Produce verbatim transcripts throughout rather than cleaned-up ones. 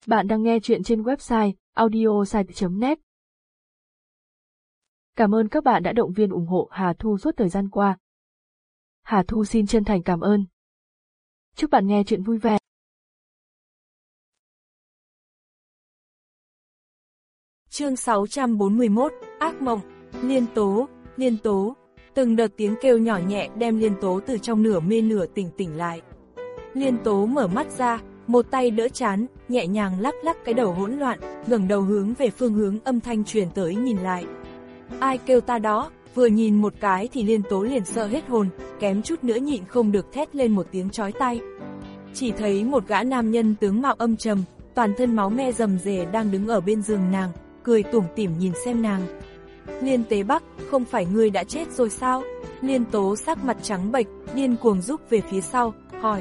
Bạn đang nghe chuyện trên website audiosite chấm net. Cảm ơn các bạn đã động viên ủng hộ Hà Thu suốt thời gian qua. Hà Thu xin chân thành cảm ơn. Chúc bạn nghe chuyện vui vẻ. Chương sáu trăm bốn mươi mốt, Ác mộng. Liên Tố, Liên Tố. Từng đợt tiếng kêu nhỏ nhẹ đem Liên Tố từ trong nửa mê nửa tỉnh tỉnh lại. Liên Tố mở mắt ra, một tay đỡ trán, nhẹ nhàng lắc lắc cái đầu hỗn loạn, ngẩng đầu hướng về phương hướng âm thanh truyền tới nhìn lại. Ai kêu ta đó? Vừa nhìn một cái thì Liên Tố liền sợ hết hồn, kém chút nữa nhịn không được thét lên một tiếng chói tai. Chỉ thấy một gã nam nhân tướng mạo âm trầm, toàn thân máu me rầm rề đang đứng ở bên giường nàng, cười tủm tỉm nhìn xem nàng. Liên Tế Bắc, không phải ngươi đã chết rồi sao? Liên Tố sắc mặt trắng bệch, điên cuồng rúc về phía sau, hỏi.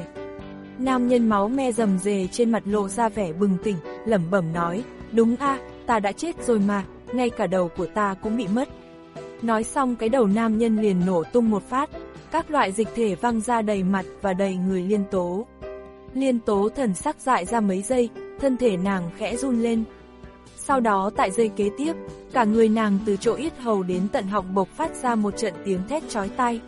Nam nhân máu me rầm rề trên mặt lộ ra vẻ bừng tỉnh, lẩm bẩm nói, đúng a, ta đã chết rồi mà, ngay cả đầu của ta cũng bị mất. Nói xong cái đầu nam nhân liền nổ tung một phát, các loại dịch thể văng ra đầy mặt và đầy người Liên Tố. Liên Tố thần sắc dại ra mấy giây, thân thể nàng khẽ run lên. Sau đó tại giây kế tiếp, cả người nàng từ chỗ yết hầu đến tận họng bộc phát ra một trận tiếng thét chói tai.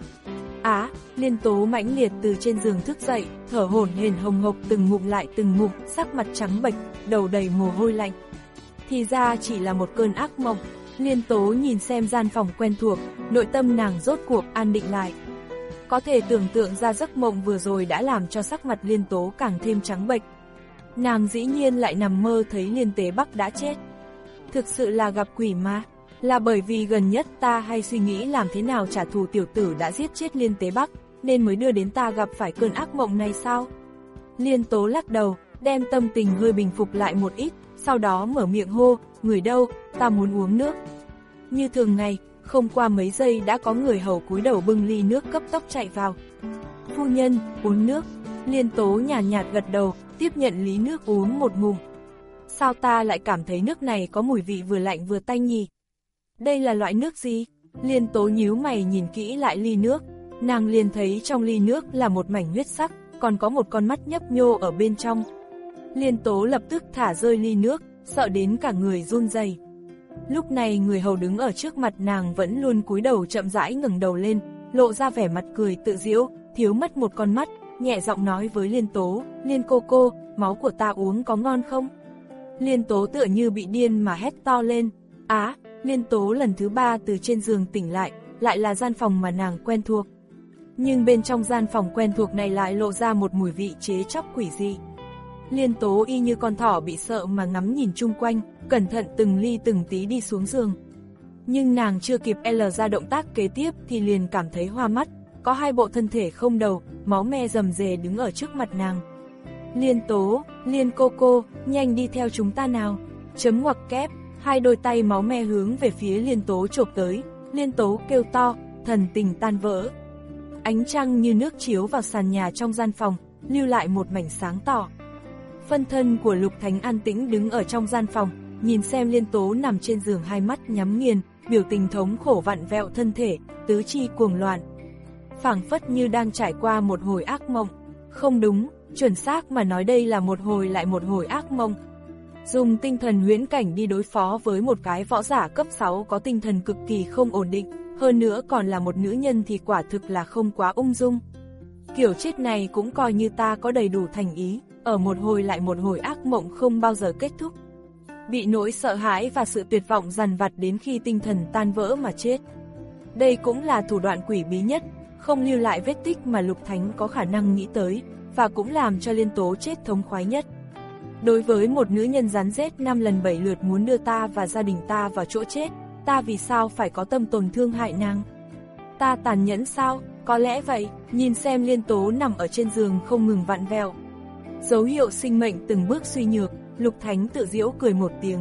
Á, Liên Tố mãnh liệt từ trên giường thức dậy, thở hổn hển hồng hộc từng ngụm lại từng ngụm, sắc mặt trắng bệch, đầu đầy mồ hôi lạnh. Thì ra chỉ là một cơn ác mộng. Liên Tố nhìn xem gian phòng quen thuộc, nội tâm nàng rốt cuộc an định lại. Có thể tưởng tượng ra giấc mộng vừa rồi đã làm cho sắc mặt Liên Tố càng thêm trắng bệch. Nàng dĩ nhiên lại nằm mơ thấy Liên Tế Bắc đã chết. Thực sự là gặp quỷ mà. Là bởi vì gần nhất ta hay suy nghĩ làm thế nào trả thù tiểu tử đã giết chết Liên Tế Bắc, nên mới đưa đến ta gặp phải cơn ác mộng này sao? Liên Tố lắc đầu, đem tâm tình hơi bình phục lại một ít, sau đó mở miệng hô, người đâu, ta muốn uống nước. Như thường ngày, không qua mấy giây đã có người hầu cúi đầu bưng ly nước cấp tốc chạy vào. Phu nhân, uống nước. Liên Tố nhàn nhạt, nhạt gật đầu, tiếp nhận ly nước uống một ngụm. Sao ta lại cảm thấy nước này có mùi vị vừa lạnh vừa tanh nhỉ? Đây là loại nước gì? Liên Tố nhíu mày nhìn kỹ lại ly nước, nàng liền thấy trong ly nước là một mảnh huyết sắc, còn có một con mắt nhấp nhô ở bên trong. Liên Tố lập tức thả rơi ly nước, sợ đến cả người run rẩy. Lúc này người hầu đứng ở trước mặt nàng vẫn luôn cúi đầu chậm rãi ngẩng đầu lên, lộ ra vẻ mặt cười tự giễu, thiếu mất một con mắt, nhẹ giọng nói với Liên Tố, Liên cô cô, máu của ta uống có ngon không? Liên Tố tựa như bị điên mà hét to lên. Á, Liên Tố lần thứ ba từ trên giường tỉnh lại, lại là gian phòng mà nàng quen thuộc. Nhưng bên trong gian phòng quen thuộc này lại lộ ra một mùi vị chế chóc quỷ dị. Liên Tố y như con thỏ bị sợ mà ngắm nhìn chung quanh, cẩn thận từng ly từng tí đi xuống giường. Nhưng nàng chưa kịp L ra động tác kế tiếp thì liền cảm thấy hoa mắt, có hai bộ thân thể không đầu, máu me rầm rề đứng ở trước mặt nàng. Liên Tố, Liên cô cô, nhanh đi theo chúng ta nào. Chấm ngoặc kép, hai đôi tay máu me hướng về phía Liên Tố chộp tới, Liên Tố kêu to, thần tình tan vỡ. Ánh trăng như nước chiếu vào sàn nhà trong gian phòng, lưu lại một mảnh sáng tỏ. Phân thân của Lục Thánh an tĩnh đứng ở trong gian phòng, nhìn xem Liên Tố nằm trên giường hai mắt nhắm nghiền, biểu tình thống khổ vặn vẹo thân thể, tứ chi cuồng loạn. Phảng phất như đang trải qua một hồi ác mộng. Không đúng, chuẩn xác mà nói đây là một hồi lại một hồi ác mộng. Dùng tinh thần huyễn cảnh đi đối phó với một cái võ giả cấp sáu có tinh thần cực kỳ không ổn định, hơn nữa còn là một nữ nhân thì quả thực là không quá ung dung. Kiểu chết này cũng coi như ta có đầy đủ thành ý, ở một hồi lại một hồi ác mộng không bao giờ kết thúc. Bị nỗi sợ hãi và sự tuyệt vọng dằn vặt đến khi tinh thần tan vỡ mà chết. Đây cũng là thủ đoạn quỷ bí nhất, không lưu lại vết tích mà Lục Thánh có khả năng nghĩ tới, và cũng làm cho Liên Tố chết thống khoái nhất. Đối với một nữ nhân rắn rết năm lần bảy lượt muốn đưa ta và gia đình ta vào chỗ chết, ta vì sao phải có tâm tổn thương hại nàng? Ta tàn nhẫn sao? Có lẽ vậy. Nhìn xem Liên Tố nằm ở trên giường không ngừng vặn vẹo, dấu hiệu sinh mệnh từng bước suy nhược, Lục Thánh tự giễu cười một tiếng.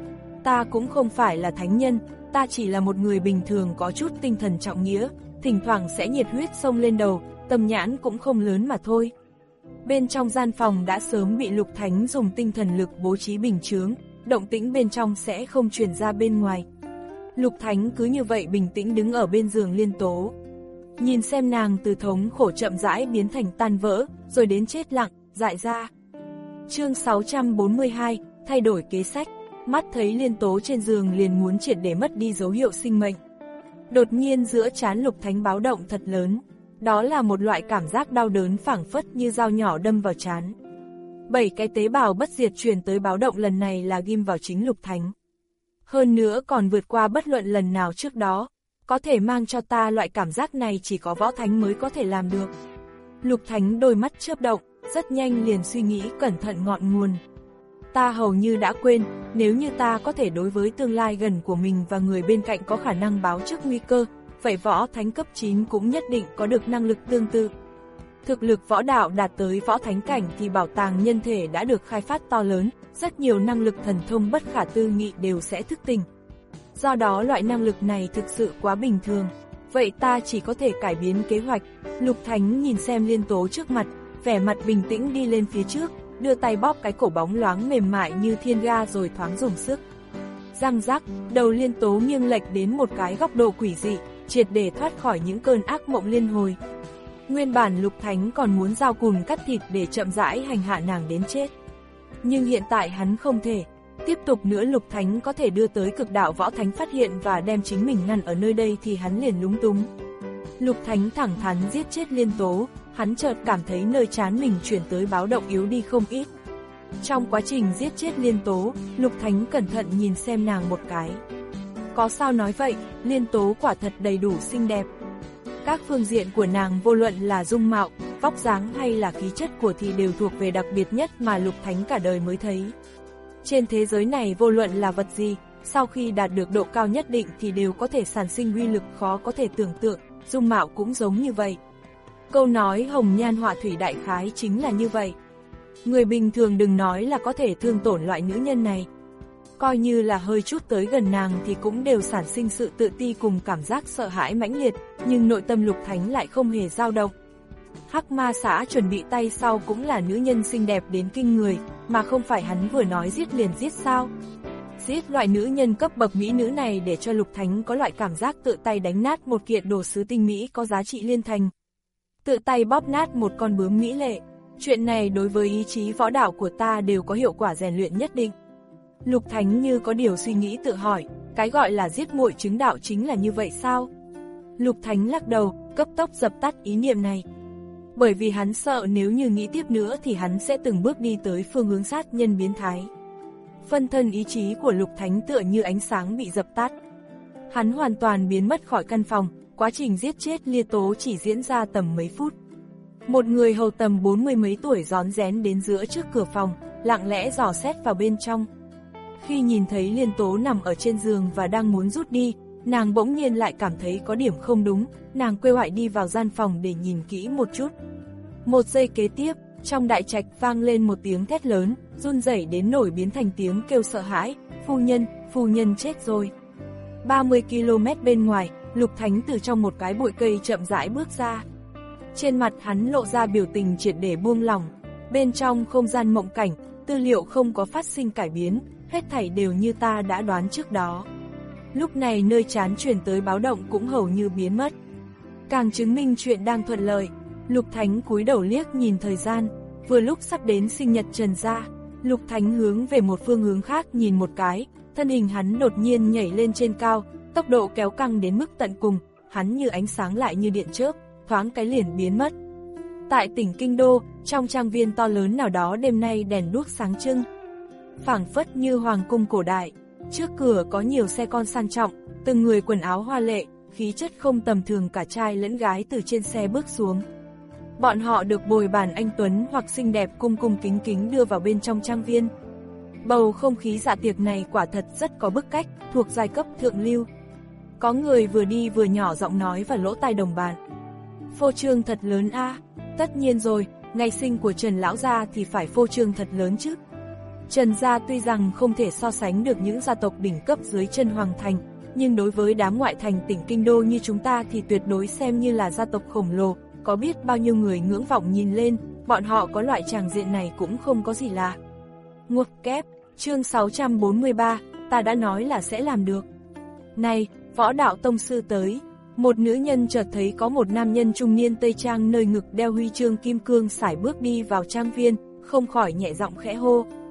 Ta cũng không phải là thánh nhân, ta chỉ là một người bình thường có chút tinh thần trọng nghĩa, thỉnh thoảng sẽ nhiệt huyết xông lên đầu, tâm nhãn cũng không lớn mà thôi. Bên trong gian phòng đã sớm bị Lục Thánh dùng tinh thần lực bố trí bình chướng, động tĩnh bên trong sẽ không truyền ra bên ngoài. Lục Thánh cứ như vậy bình tĩnh đứng ở bên giường Liên Tố. Nhìn xem nàng từ thống khổ chậm rãi biến thành tan vỡ, rồi đến chết lặng, dại ra. Chương sáu trăm bốn mươi hai, thay đổi kế sách, mắt thấy Liên Tố trên giường liền muốn triệt để mất đi dấu hiệu sinh mệnh. Đột nhiên giữa trán Lục Thánh báo động thật lớn, đó là một loại cảm giác đau đớn phảng phất như dao nhỏ đâm vào trán. Bảy cái tế bào bất diệt truyền tới báo động lần này là ghim vào chính Lục Thánh. Hơn nữa còn vượt qua bất luận lần nào trước đó, có thể mang cho ta loại cảm giác này chỉ có võ thánh mới có thể làm được. Lục Thánh đôi mắt chớp động, rất nhanh liền suy nghĩ cẩn thận ngọn nguồn. Ta hầu như đã quên, nếu như ta có thể đối với tương lai gần của mình và người bên cạnh có khả năng báo trước nguy cơ, vậy võ thánh cấp chín cũng nhất định có được năng lực tương tự. Thực lực võ đạo đạt tới võ thánh cảnh thì bảo tàng nhân thể đã được khai phát to lớn, rất nhiều năng lực thần thông bất khả tư nghị đều sẽ thức tỉnh. Do đó loại năng lực này thực sự quá bình thường, vậy ta chỉ có thể cải biến kế hoạch. Lục Thánh nhìn xem Liên Tố trước mặt, vẻ mặt bình tĩnh đi lên phía trước, đưa tay bóp cái cổ bóng loáng mềm mại như thiên ga rồi thoáng dùng sức. Răng rắc, đầu Liên Tố nghiêng lệch đến một cái góc độ quỷ dị, triệt để thoát khỏi những cơn ác mộng liên hồi. Nguyên bản Lục Thánh còn muốn dao cùn cắt thịt để chậm rãi hành hạ nàng đến chết. Nhưng hiện tại hắn không thể. Tiếp tục nữa Lục Thánh có thể đưa tới cực đạo võ thánh phát hiện và đem chính mình ngăn ở nơi đây thì hắn liền lúng túng. Lục Thánh thẳng thắn giết chết Liên Tố, hắn chợt cảm thấy nơi trán mình chuyển tới báo động yếu đi không ít. Trong quá trình giết chết Liên Tố, Lục Thánh cẩn thận nhìn xem nàng một cái. Có sao nói vậy, Liên Tố quả thật đầy đủ xinh đẹp. Các phương diện của nàng vô luận là dung mạo, vóc dáng hay là khí chất của thì đều thuộc về đặc biệt nhất mà Lục Thánh cả đời mới thấy. Trên thế giới này vô luận là vật gì, sau khi đạt được độ cao nhất định thì đều có thể sản sinh uy lực khó có thể tưởng tượng, dung mạo cũng giống như vậy. Câu nói hồng nhan họa thủy đại khái chính là như vậy. Người bình thường đừng nói là có thể thương tổn loại nữ nhân này. Coi như là hơi chút tới gần nàng thì cũng đều sản sinh sự tự ti cùng cảm giác sợ hãi mãnh liệt, nhưng nội tâm Lục Thánh lại không hề dao động. Hắc Ma xã chuẩn bị tay sau cũng là nữ nhân xinh đẹp đến kinh người, mà không phải hắn vừa nói giết liền giết sao. Giết loại nữ nhân cấp bậc mỹ nữ này để cho Lục Thánh có loại cảm giác tự tay đánh nát một kiện đồ sứ tinh mỹ có giá trị liên thành. Tự tay bóp nát một con bướm mỹ lệ. Chuyện này đối với ý chí võ đạo của ta đều có hiệu quả rèn luyện nhất định. Lục Thánh như có điều suy nghĩ tự hỏi, cái gọi là giết muội chứng đạo chính là như vậy sao? Lục Thánh lắc đầu, cấp tốc dập tắt ý niệm này. Bởi vì hắn sợ nếu như nghĩ tiếp nữa thì hắn sẽ từng bước đi tới phương hướng sát nhân biến thái. Phân thân ý chí của Lục Thánh tựa như ánh sáng bị dập tắt. Hắn hoàn toàn biến mất khỏi căn phòng, quá trình giết chết Liên Tố chỉ diễn ra tầm mấy phút. Một người hầu tầm bốn mươi mấy tuổi rón rén đến giữa trước cửa phòng, lặng lẽ dò xét vào bên trong. Khi nhìn thấy Liên Tố nằm ở trên giường và đang muốn rút đi, nàng bỗng nhiên lại cảm thấy có điểm không đúng, nàng quay ngoại đi vào gian phòng để nhìn kỹ một chút. Một giây kế tiếp, trong đại trạch vang lên một tiếng thét lớn, run rẩy đến nổi biến thành tiếng kêu sợ hãi, phu nhân, phu nhân chết rồi. ba mươi ki lô mét bên ngoài, Lục Thánh từ trong một cái bụi cây chậm rãi bước ra. Trên mặt hắn lộ ra biểu tình triệt để buông lỏng, bên trong không gian mộng cảnh, tư liệu không có phát sinh cải biến, hết thảy đều như ta đã đoán trước đó. Lúc này nơi trán truyền tới báo động cũng hầu như biến mất. Càng chứng minh chuyện đang thuận lợi, Lục Thánh cúi đầu liếc nhìn thời gian, vừa lúc sắp đến sinh nhật Trần gia. Lục Thánh hướng về một phương hướng khác nhìn một cái, thân hình hắn đột nhiên nhảy lên trên cao, tốc độ kéo căng đến mức tận cùng, hắn như ánh sáng lại như điện chớp, thoáng cái liền biến mất. Tại tỉnh Kinh Đô, trong trang viên to lớn nào đó đêm nay đèn đuốc sáng trưng, phảng phất như hoàng cung cổ đại. Trước cửa có nhiều xe con sang trọng, từng người quần áo hoa lệ, khí chất không tầm thường, cả trai lẫn gái từ trên xe bước xuống. Bọn họ được bồi bàn anh tuấn hoặc xinh đẹp cung cung kính kính đưa vào bên trong trang viên. Bầu không khí dạ tiệc này quả thật rất có bức cách, thuộc giai cấp thượng lưu. Có người vừa đi vừa nhỏ giọng nói vào lỗ tai đồng bạn. Phô trương thật lớn a, tất nhiên rồi, ngày sinh của Trần lão gia thì phải phô trương thật lớn chứ. Trần gia tuy rằng không thể so sánh được những gia tộc đỉnh cấp dưới chân hoàng thành, nhưng đối với đám ngoại thành tỉnh Kinh Đô như chúng ta thì tuyệt đối xem như là gia tộc khổng lồ, có biết bao nhiêu người ngưỡng vọng nhìn lên, bọn họ có loại tràng diện này cũng không có gì lạ. Nguộc kép, chương sáu trăm bốn mươi ba, ta đã nói là sẽ làm được. Này, võ đạo tông sư tới. Một nữ nhân chợt thấy có một nam nhân trung niên tây trang nơi ngực đeo huy chương kim cương sải bước đi vào trang viên, không khỏi nhẹ giọng khẽ hô.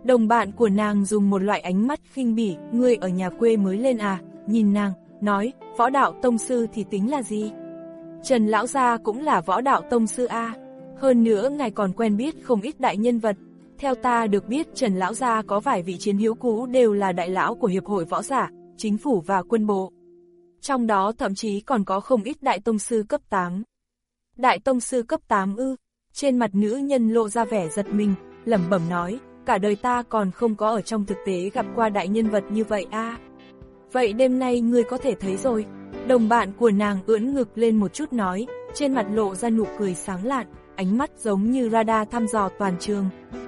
Đồng bạn của nàng dùng một loại ánh mắt khinh bỉ, ngươi ở nhà quê mới lên à, nhìn nàng, nói, võ đạo tông sư thì tính là gì? Trần lão gia cũng là võ đạo tông sư a, hơn nữa ngài còn quen biết không ít đại nhân vật. Theo ta được biết Trần lão gia có vài vị chiến hữu cũ đều là đại lão của hiệp hội võ giả, chính phủ và quân bộ. Trong đó thậm chí còn có không ít đại tông sư cấp tám. Đại tông sư cấp tám ư? Trên mặt nữ nhân lộ ra vẻ giật mình, lẩm bẩm nói, cả đời ta còn không có ở trong thực tế gặp qua đại nhân vật như vậy a. Vậy đêm nay ngươi có thể thấy rồi. Đồng bạn của nàng ưỡn ngực lên một chút nói, trên mặt lộ ra nụ cười sáng lạn, ánh mắt giống như radar thăm dò toàn trường.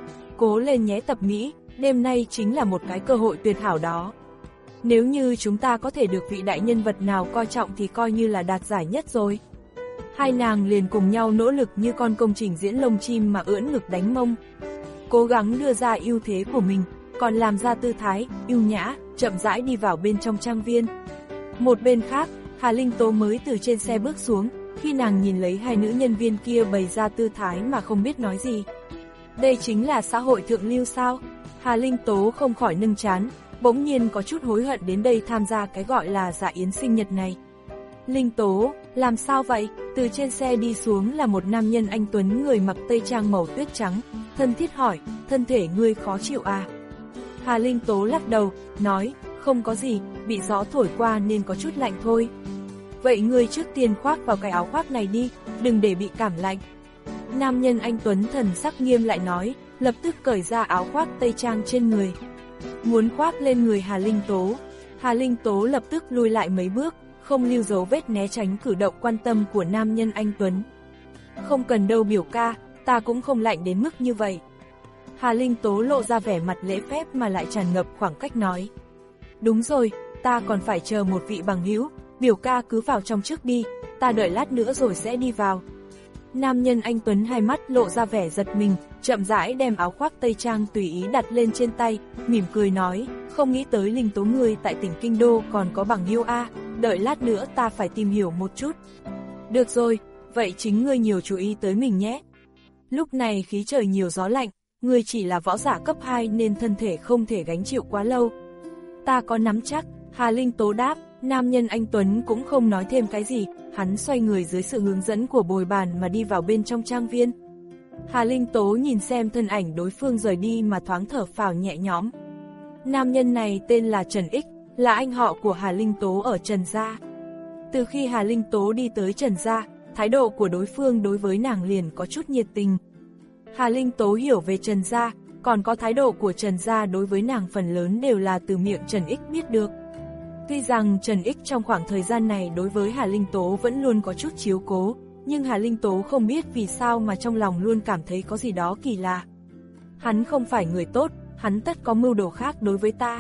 Cố lên nhé Tập Mỹ, đêm nay chính là một cái cơ hội tuyệt hảo đó. Nếu như chúng ta có thể được vị đại nhân vật nào coi trọng thì coi như là đạt giải nhất rồi. Hai nàng liền cùng nhau nỗ lực như con công trình diễn lông chim mà ưỡn ngực đánh mông. Cố gắng đưa ra ưu thế của mình, còn làm ra tư thái, ưu nhã, chậm rãi đi vào bên trong trang viên. Một bên khác, Hà Linh Tố mới từ trên xe bước xuống, khi nàng nhìn lấy hai nữ nhân viên kia bày ra tư thái mà không biết nói gì. Đây chính là xã hội thượng lưu sao? Hà Linh Tố không khỏi nâng trán, bỗng nhiên có chút hối hận đến đây tham gia cái gọi là dạ yến sinh nhật này. Linh Tố, làm sao vậy? Từ trên xe đi xuống là một nam nhân anh tuấn người mặc tây trang màu tuyết trắng, thân thiết hỏi, thân thể ngươi khó chịu à? Hà Linh Tố lắc đầu, nói, không có gì, bị gió thổi qua nên có chút lạnh thôi. Vậy ngươi trước tiên khoác vào cái áo khoác này đi, đừng để bị cảm lạnh. Nam nhân anh tuấn thần sắc nghiêm lại nói, lập tức cởi ra áo khoác tây trang trên người. Muốn khoác lên người Hà Linh Tố. Hà Linh Tố lập tức lùi lại mấy bước, không lưu dấu vết né tránh cử động quan tâm của nam nhân anh tuấn. Không cần đâu biểu ca, ta cũng không lạnh đến mức như vậy. Hà Linh Tố lộ ra vẻ mặt lễ phép mà lại tràn ngập khoảng cách nói. Đúng rồi, ta còn phải chờ một vị bằng hữu, biểu ca cứ vào trong trước đi, ta đợi lát nữa rồi sẽ đi vào. Nam nhân anh tuấn hai mắt lộ ra vẻ giật mình, chậm rãi đem áo khoác tây trang tùy ý đặt lên trên tay, mỉm cười nói, không nghĩ tới Linh Tố ngươi tại tỉnh Kinh Đô còn có bằng hữu a, đợi lát nữa ta phải tìm hiểu một chút. Được rồi, vậy chính ngươi nhiều chú ý tới mình nhé. Lúc này khí trời nhiều gió lạnh, ngươi chỉ là võ giả cấp hai nên thân thể không thể gánh chịu quá lâu. Ta có nắm chắc, Hà Linh Tố đáp. Nam nhân anh tuấn cũng không nói thêm cái gì, hắn xoay người dưới sự hướng dẫn của bồi bàn mà đi vào bên trong trang viên. Hà Linh Tố nhìn xem thân ảnh đối phương rời đi mà thoáng thở phào nhẹ nhõm. Nam nhân này tên là Trần Ích, là anh họ của Hà Linh Tố ở Trần Gia. Từ khi Hà Linh Tố đi tới Trần Gia, thái độ của đối phương đối với nàng liền có chút nhiệt tình. Hà Linh Tố hiểu về Trần Gia, còn có thái độ của Trần Gia đối với nàng phần lớn đều là từ miệng Trần Ích biết được. Tuy rằng Trần Ích trong khoảng thời gian này đối với Hà Linh Tố vẫn luôn có chút chiếu cố, nhưng Hà Linh Tố không biết vì sao mà trong lòng luôn cảm thấy có gì đó kỳ lạ. Hắn không phải người tốt, hắn tất có mưu đồ khác đối với ta.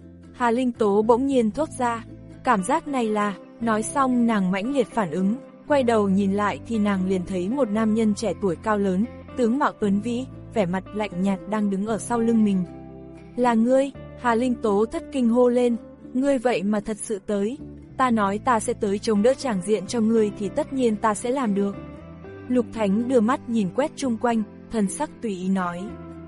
Hà Linh Tố bỗng nhiên thốt ra, cảm giác này là, nói xong nàng mãnh liệt phản ứng, quay đầu nhìn lại thì nàng liền thấy một nam nhân trẻ tuổi cao lớn, tướng mạo tuấn vĩ, vẻ mặt lạnh nhạt đang đứng ở sau lưng mình. Là ngươi, Hà Linh Tố thất kinh hô lên. Ngươi vậy mà thật sự tới, ta nói ta sẽ tới chống đỡ tràng diện cho ngươi thì tất nhiên ta sẽ làm được. Lục Thánh đưa mắt nhìn quét chung quanh, thần sắc tùy ý nói.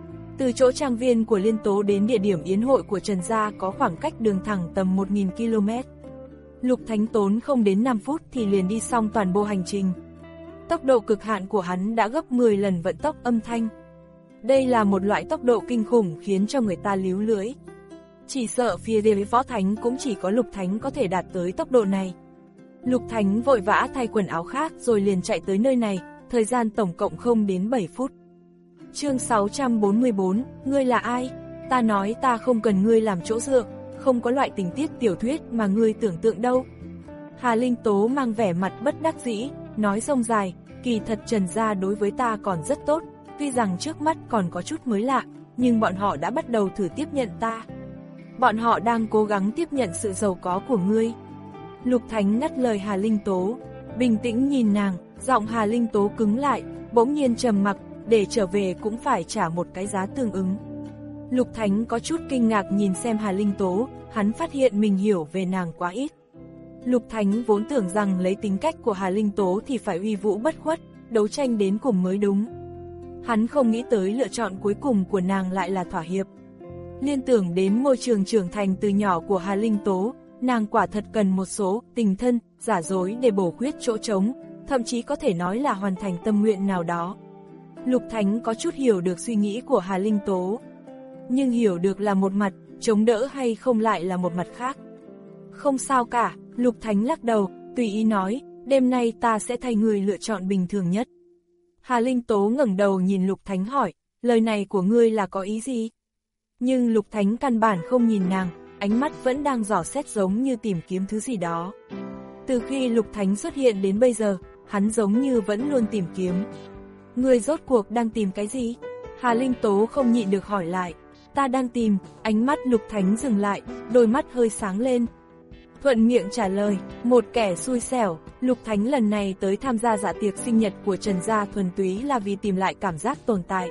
Từ chỗ trang viên của Liên Tố đến địa điểm yến hội của Trần Gia có khoảng cách đường thẳng tầm một nghìn ki lô mét. Lục Thánh tốn không đến năm phút thì liền đi xong toàn bộ hành trình. Tốc độ cực hạn của hắn đã gấp mười lần vận tốc âm thanh. Đây là một loại tốc độ kinh khủng khiến cho người ta líu lưỡi. Chỉ sợ phía đế võ thánh cũng chỉ có Lục Thánh có thể đạt tới tốc độ này. Lục Thánh vội vã thay quần áo khác rồi liền chạy tới nơi này, thời gian tổng cộng không đến bảy phút. Chương sáu trăm bốn mươi bốn, ngươi là ai? Ta nói ta không cần ngươi làm chỗ dựa, không có loại tình tiết tiểu thuyết mà ngươi tưởng tượng đâu. Hà Linh Tố mang vẻ mặt bất đắc dĩ, nói rông dài, kỳ thật Trần Gia đối với ta còn rất tốt, tuy rằng trước mắt còn có chút mới lạ, nhưng bọn họ đã bắt đầu thử tiếp nhận ta. Bọn họ đang cố gắng tiếp nhận sự giàu có của ngươi. Lục Thánh ngắt lời Hà Linh Tố, bình tĩnh nhìn nàng, giọng Hà Linh Tố cứng lại, bỗng nhiên trầm mặc, để trở về cũng phải trả một cái giá tương ứng. Lục Thánh có chút kinh ngạc nhìn xem Hà Linh Tố, hắn phát hiện mình hiểu về nàng quá ít. Lục Thánh vốn tưởng rằng lấy tính cách của Hà Linh Tố thì phải uy vũ bất khuất, đấu tranh đến cùng mới đúng. Hắn không nghĩ tới lựa chọn cuối cùng của nàng lại là thỏa hiệp. Liên tưởng đến môi trường trưởng thành từ nhỏ của Hà Linh Tố, nàng quả thật cần một số tình thân, giả dối để bổ khuyết chỗ trống, thậm chí có thể nói là hoàn thành tâm nguyện nào đó. Lục Thánh có chút hiểu được suy nghĩ của Hà Linh Tố, nhưng hiểu được là một mặt, chống đỡ hay không lại là một mặt khác. Không sao cả, Lục Thánh lắc đầu, tùy ý nói, đêm nay ta sẽ thay người lựa chọn bình thường nhất. Hà Linh Tố ngẩng đầu nhìn Lục Thánh hỏi, lời này của ngươi là có ý gì? Nhưng Lục Thánh căn bản không nhìn nàng, ánh mắt vẫn đang dò xét giống như tìm kiếm thứ gì đó. Từ khi Lục Thánh xuất hiện đến bây giờ, hắn giống như vẫn luôn tìm kiếm. Ngươi rốt cuộc đang tìm cái gì? Hà Linh Tố không nhịn được hỏi lại. Ta đang tìm, ánh mắt Lục Thánh dừng lại, đôi mắt hơi sáng lên. Thuận miệng trả lời, một kẻ xui xẻo, Lục Thánh lần này tới tham gia dạ tiệc sinh nhật của Trần Gia thuần túy là vì tìm lại cảm giác tồn tại.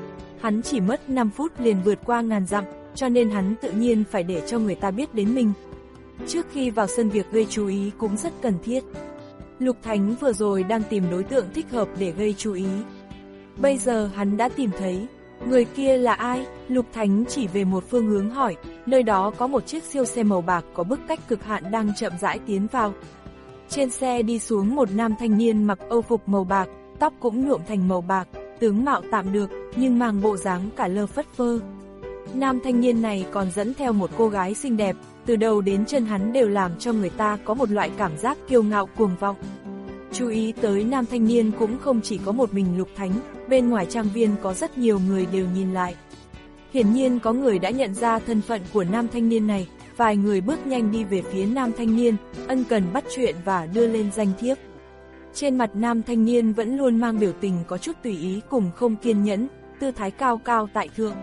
Hắn chỉ mất năm phút liền vượt qua ngàn dặm, cho nên hắn tự nhiên phải để cho người ta biết đến mình. Trước khi vào sân việc gây chú ý cũng rất cần thiết. Lục Thánh vừa rồi đang tìm đối tượng thích hợp để gây chú ý. Bây giờ hắn đã tìm thấy. Người kia là ai? Lục Thánh chỉ về một phương hướng hỏi, nơi đó có một chiếc siêu xe màu bạc có bức cách cực hạn đang chậm rãi tiến vào. Trên xe đi xuống một nam thanh niên mặc âu phục màu bạc, tóc cũng nhuộm thành màu bạc, tướng mạo tạm được, nhưng mang bộ dáng cả lơ phất phơ. Nam thanh niên này còn dẫn theo một cô gái xinh đẹp, từ đầu đến chân hắn đều làm cho người ta có một loại cảm giác kiêu ngạo cuồng vọng. Chú ý tới nam thanh niên cũng không chỉ có một mình Lục Thánh, bên ngoài trang viên có rất nhiều người đều nhìn lại. Hiển nhiên có người đã nhận ra thân phận của nam thanh niên này, vài người bước nhanh đi về phía nam thanh niên, ân cần bắt chuyện và đưa lên danh thiếp. Trên mặt nam thanh niên vẫn luôn mang biểu tình có chút tùy ý cùng không kiên nhẫn, tư thái cao cao tại thượng.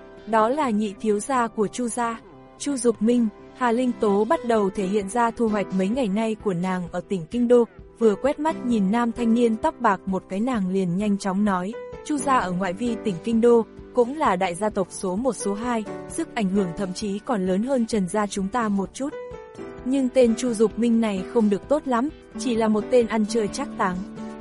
Đó là nhị thiếu gia của Chu gia, Chu Dục Minh. Hà Linh Tố bắt đầu thể hiện ra thu hoạch mấy ngày nay của nàng ở tỉnh Kinh Đô, vừa quét mắt nhìn nam thanh niên tóc bạc một cái nàng liền nhanh chóng nói, Chu gia ở ngoại vi tỉnh Kinh Đô, cũng là đại gia tộc số một số hai, sức ảnh hưởng thậm chí còn lớn hơn Trần gia chúng ta một chút. Nhưng tên Chu Dục Minh này không được tốt lắm, chỉ là một tên ăn chơi trác táng.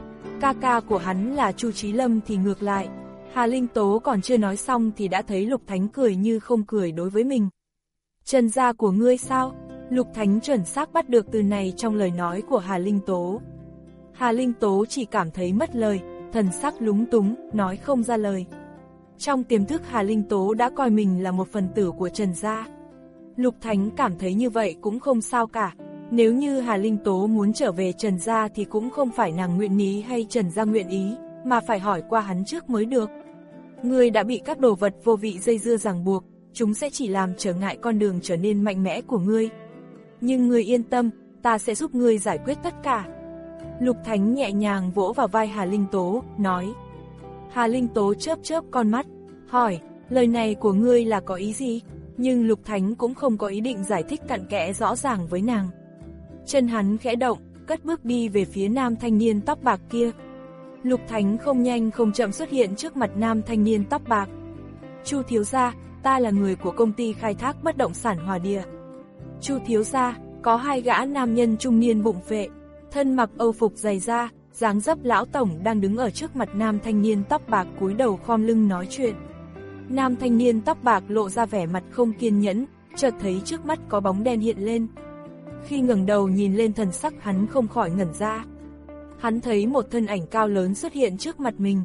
Ca ca của hắn là Chu Chí Lâm thì ngược lại. Hà Linh Tố còn chưa nói xong thì đã thấy Lục Thánh cười như không cười đối với mình. Trần gia của ngươi sao? Lục Thánh chuẩn xác bắt được từ này trong lời nói của Hà Linh Tố. Hà Linh Tố chỉ cảm thấy mất lời, thần sắc lúng túng, nói không ra lời. Trong tiềm thức Hà Linh Tố đã coi mình là một phần tử của Trần gia. Lục Thánh cảm thấy như vậy cũng không sao cả. Nếu như Hà Linh Tố muốn trở về Trần gia thì cũng không phải nàng nguyện ý hay Trần gia nguyện ý, mà phải hỏi qua hắn trước mới được. Ngươi đã bị các đồ vật vô vị dây dưa ràng buộc, chúng sẽ chỉ làm trở ngại con đường trở nên mạnh mẽ của ngươi. Nhưng ngươi yên tâm, ta sẽ giúp ngươi giải quyết tất cả. Lục Thánh nhẹ nhàng vỗ vào vai Hà Linh Tố, nói. Hà Linh Tố chớp chớp con mắt, hỏi, lời này của ngươi là có ý gì? Nhưng Lục Thánh cũng không có ý định giải thích cặn kẽ rõ ràng với nàng. Chân hắn khẽ động, cất bước đi về phía nam thanh niên tóc bạc kia. Lục Thánh không nhanh không chậm xuất hiện trước mặt nam thanh niên tóc bạc. Chu thiếu gia, ta là người của công ty khai thác bất động sản Hòa Địa. Chu thiếu gia, có hai gã nam nhân trung niên bụng phệ, thân mặc âu phục dày da, dáng dấp lão tổng đang đứng ở trước mặt nam thanh niên tóc bạc cúi đầu khom lưng nói chuyện. Nam thanh niên tóc bạc lộ ra vẻ mặt không kiên nhẫn, chợt thấy trước mắt có bóng đen hiện lên. Khi ngẩng đầu nhìn lên thần sắc hắn không khỏi ngẩn ra. Hắn thấy một thân ảnh cao lớn xuất hiện trước mặt mình.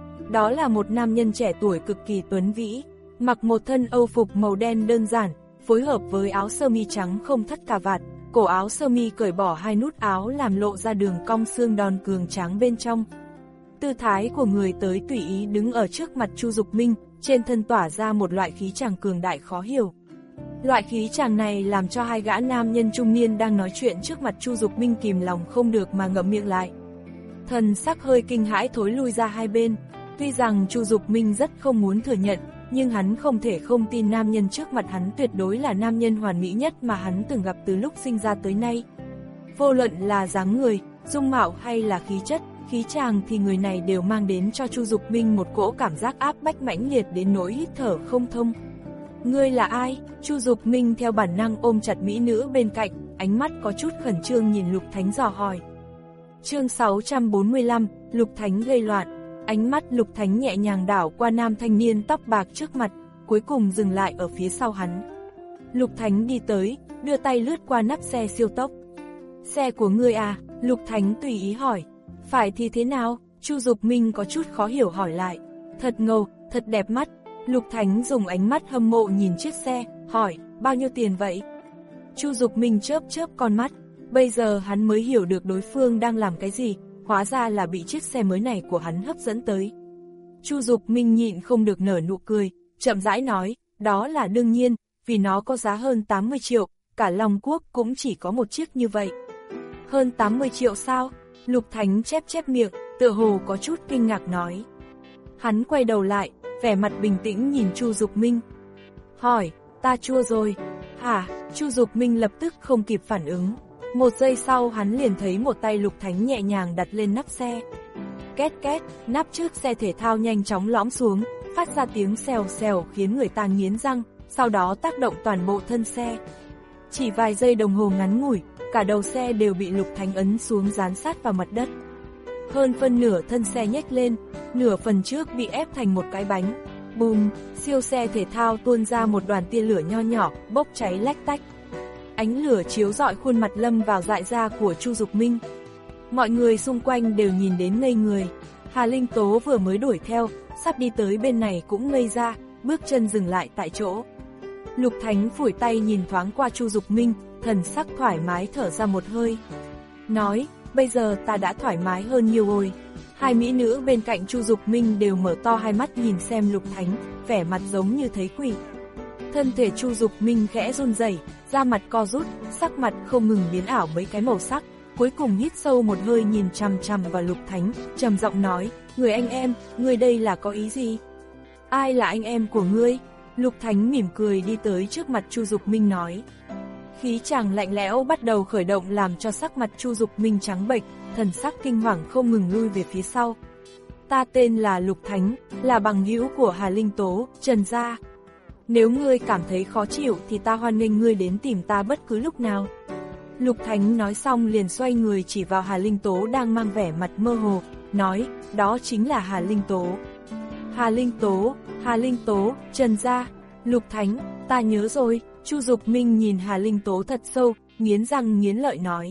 Đó là một nam nhân trẻ tuổi cực kỳ tuấn vĩ, mặc một thân âu phục màu đen đơn giản, phối hợp với áo sơ mi trắng không thắt cà vạt, cổ áo sơ mi cởi bỏ hai nút áo làm lộ ra đường cong xương đòn cường tráng bên trong. Tư thái của người tới tùy ý đứng ở trước mặt Chu Dục Minh, trên thân tỏa ra một loại khí chàng cường đại khó hiểu. Loại khí chàng này làm cho hai gã nam nhân trung niên đang nói chuyện trước mặt Chu Dục Minh kìm lòng không được mà ngậm miệng lại. Thần sắc hơi kinh hãi thối lui ra hai bên. Tuy rằng Chu Dục Minh rất không muốn thừa nhận, nhưng hắn không thể không tin nam nhân trước mặt hắn tuyệt đối là nam nhân hoàn mỹ nhất mà hắn từng gặp từ lúc sinh ra tới nay. Vô luận là dáng người, dung mạo hay là khí chất, khí chàng thì người này đều mang đến cho Chu Dục Minh một cỗ cảm giác áp bách mãnh liệt đến nỗi hít thở không thông. Ngươi là ai? Chu Dục Minh theo bản năng ôm chặt mỹ nữ bên cạnh, ánh mắt có chút khẩn trương nhìn Lục Thánh dò hỏi. Chương sáu trăm bốn mươi lăm, Lục Thánh gây loạn. Ánh mắt Lục Thánh nhẹ nhàng đảo qua nam thanh niên tóc bạc trước mặt, cuối cùng dừng lại ở phía sau hắn. Lục Thánh đi tới, đưa tay lướt qua nắp xe siêu tốc. Xe của ngươi à? Lục Thánh tùy ý hỏi. Phải thì thế nào? Chu Dục Minh có chút khó hiểu hỏi lại. Thật ngầu, thật đẹp mắt. Lục Thánh dùng ánh mắt hâm mộ nhìn chiếc xe, hỏi, bao nhiêu tiền vậy? Chu Dục Minh chớp chớp con mắt. Bây giờ hắn mới hiểu được đối phương đang làm cái gì, hóa ra là bị chiếc xe mới này của hắn hấp dẫn tới. Chu Dục Minh nhịn không được nở nụ cười, chậm rãi nói, đó là đương nhiên, vì nó có giá hơn tám mươi triệu, cả Long Quốc cũng chỉ có một chiếc như vậy. Hơn tám mươi triệu sao? Lục Thánh chép chép miệng, tựa hồ có chút kinh ngạc nói. Hắn quay đầu lại, vẻ mặt bình tĩnh nhìn Chu Dục Minh. Hỏi, ta chua rồi. Hả? Chu Dục Minh lập tức không kịp phản ứng. Một giây sau hắn liền thấy một tay Lục Thánh nhẹ nhàng đặt lên nắp xe. Két két, nắp trước xe thể thao nhanh chóng lõm xuống, phát ra tiếng xèo xèo khiến người ta nghiến răng, sau đó tác động toàn bộ thân xe. Chỉ vài giây đồng hồ ngắn ngủi, cả đầu xe đều bị Lục Thánh ấn xuống dán sát vào mặt đất. Hơn phân nửa thân xe nhếch lên, nửa phần trước bị ép thành một cái bánh. Bùm, siêu xe thể thao tuôn ra một đoàn tia lửa nho nhỏ, bốc cháy lách tách. Ánh lửa chiếu rọi khuôn mặt lâm vào dại da của Chu Dục Minh. Mọi người xung quanh đều nhìn đến ngây người. Hà Linh Tố vừa mới đuổi theo, sắp đi tới bên này cũng ngây ra, bước chân dừng lại tại chỗ. Lục Thánh phủi tay nhìn thoáng qua Chu Dục Minh, thần sắc thoải mái thở ra một hơi. Nói, bây giờ ta đã thoải mái hơn nhiều rồi. Hai mỹ nữ bên cạnh Chu Dục Minh đều mở to hai mắt nhìn xem Lục Thánh, vẻ mặt giống như thấy quỷ. Thân thể Chu Dục Minh khẽ run rẩy, da mặt co rút, sắc mặt không ngừng biến ảo mấy cái màu sắc, cuối cùng hít sâu một hơi nhìn chằm chằm vào Lục Thánh, trầm giọng nói, người anh em, người đây là có ý gì? Ai là anh em của ngươi? Lục Thánh mỉm cười đi tới trước mặt Chu Dục Minh nói. Khí chàng lạnh lẽo bắt đầu khởi động làm cho sắc mặt Chu Dục Minh trắng bệch, thần sắc kinh hoàng không ngừng lui về phía sau. Ta tên là Lục Thánh, là bằng hữu của Hà Linh Tố, Trần gia. Nếu ngươi cảm thấy khó chịu thì ta hoan nghênh ngươi đến tìm ta bất cứ lúc nào. Lục Thánh nói xong liền xoay người chỉ vào Hà Linh Tố đang mang vẻ mặt mơ hồ, nói, đó chính là Hà Linh Tố. Hà Linh Tố, Hà Linh Tố, Trần gia. Lục Thánh, ta nhớ rồi. Chu Dục Minh nhìn Hà Linh Tố thật sâu, nghiến răng nghiến lợi nói.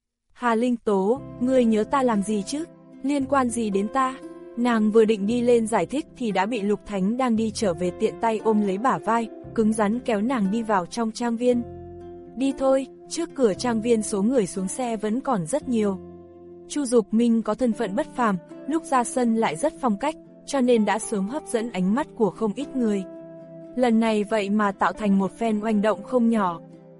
Hà Linh Tố, ngươi nhớ ta làm gì chứ? Liên quan gì đến ta? Nàng vừa định đi lên giải thích thì đã bị Lục Thánh đang đi trở về tiện tay ôm lấy bả vai, cứng rắn kéo nàng đi vào trong trang viên. Đi thôi, trước cửa trang viên số người xuống xe vẫn còn rất nhiều. Chu Dục Minh có thân phận bất phàm, lúc ra sân lại rất phong cách, cho nên đã sớm hấp dẫn ánh mắt của không ít người. Lần này vậy mà tạo thành một phen oanh động không nhỏ.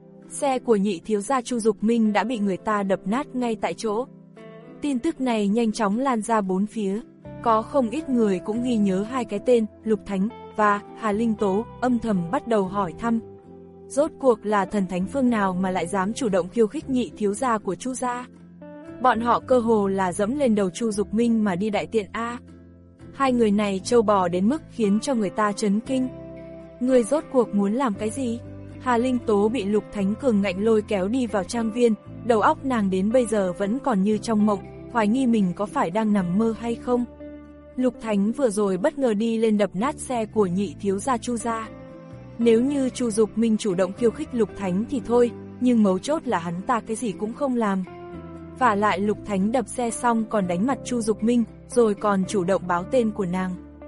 Xe của nhị thiếu gia Chu Dục Minh đã bị người ta đập nát ngay tại chỗ. Tin tức này nhanh chóng lan ra bốn phía. Có không ít người cũng ghi nhớ hai cái tên, Lục Thánh và Hà Linh Tố, âm thầm bắt đầu hỏi thăm. Rốt cuộc là thần thánh phương nào mà lại dám chủ động khiêu khích nhị thiếu gia của Chu gia? Bọn họ cơ hồ là dẫm lên đầu Chu Dục Minh mà đi đại tiện a. Hai người này trâu bò đến mức khiến cho người ta chấn kinh. Người rốt cuộc muốn làm cái gì? Hà Linh Tố bị Lục Thánh cường ngạnh lôi kéo đi vào trang viên, đầu óc nàng đến bây giờ vẫn còn như trong mộng, hoài nghi mình có phải đang nằm mơ hay không. Lục Thánh vừa rồi bất ngờ đi lên đập nát xe của nhị thiếu gia Chu gia. Nếu như Chu Dục Minh chủ động khiêu khích Lục Thánh thì thôi, nhưng mấu chốt là hắn ta cái gì cũng không làm. Vả lại Lục Thánh đập xe xong còn đánh mặt Chu Dục Minh, rồi còn chủ động báo tên của nàng.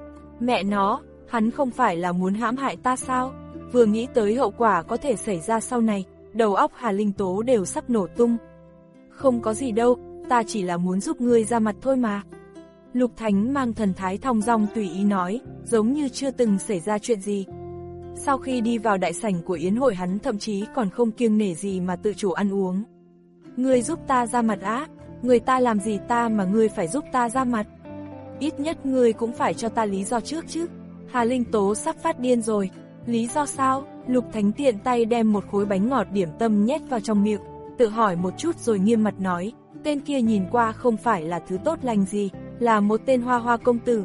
Mẹ nó, hắn không phải là muốn hãm hại ta sao? Vừa nghĩ tới hậu quả có thể xảy ra sau này, đầu óc Hà Linh Tố đều sắp nổ tung. Không có gì đâu, ta chỉ là muốn giúp ngươi ra mặt thôi mà. Lục Thánh mang thần thái thong dong tùy ý nói, giống như chưa từng xảy ra chuyện gì. Sau khi đi vào đại sảnh của yến hội hắn thậm chí còn không kiêng nể gì mà tự chủ ăn uống. Ngươi giúp ta ra mặt á? Người ta làm gì ta mà ngươi phải giúp ta ra mặt? Ít nhất ngươi cũng phải cho ta lý do trước chứ. Hà Linh Tố sắp phát điên rồi. Lý do sao? Lục Thánh tiện tay đem một khối bánh ngọt điểm tâm nhét vào trong miệng, tự hỏi một chút rồi nghiêm mặt nói, tên kia nhìn qua không phải là thứ tốt lành gì, là một tên hoa hoa công tử.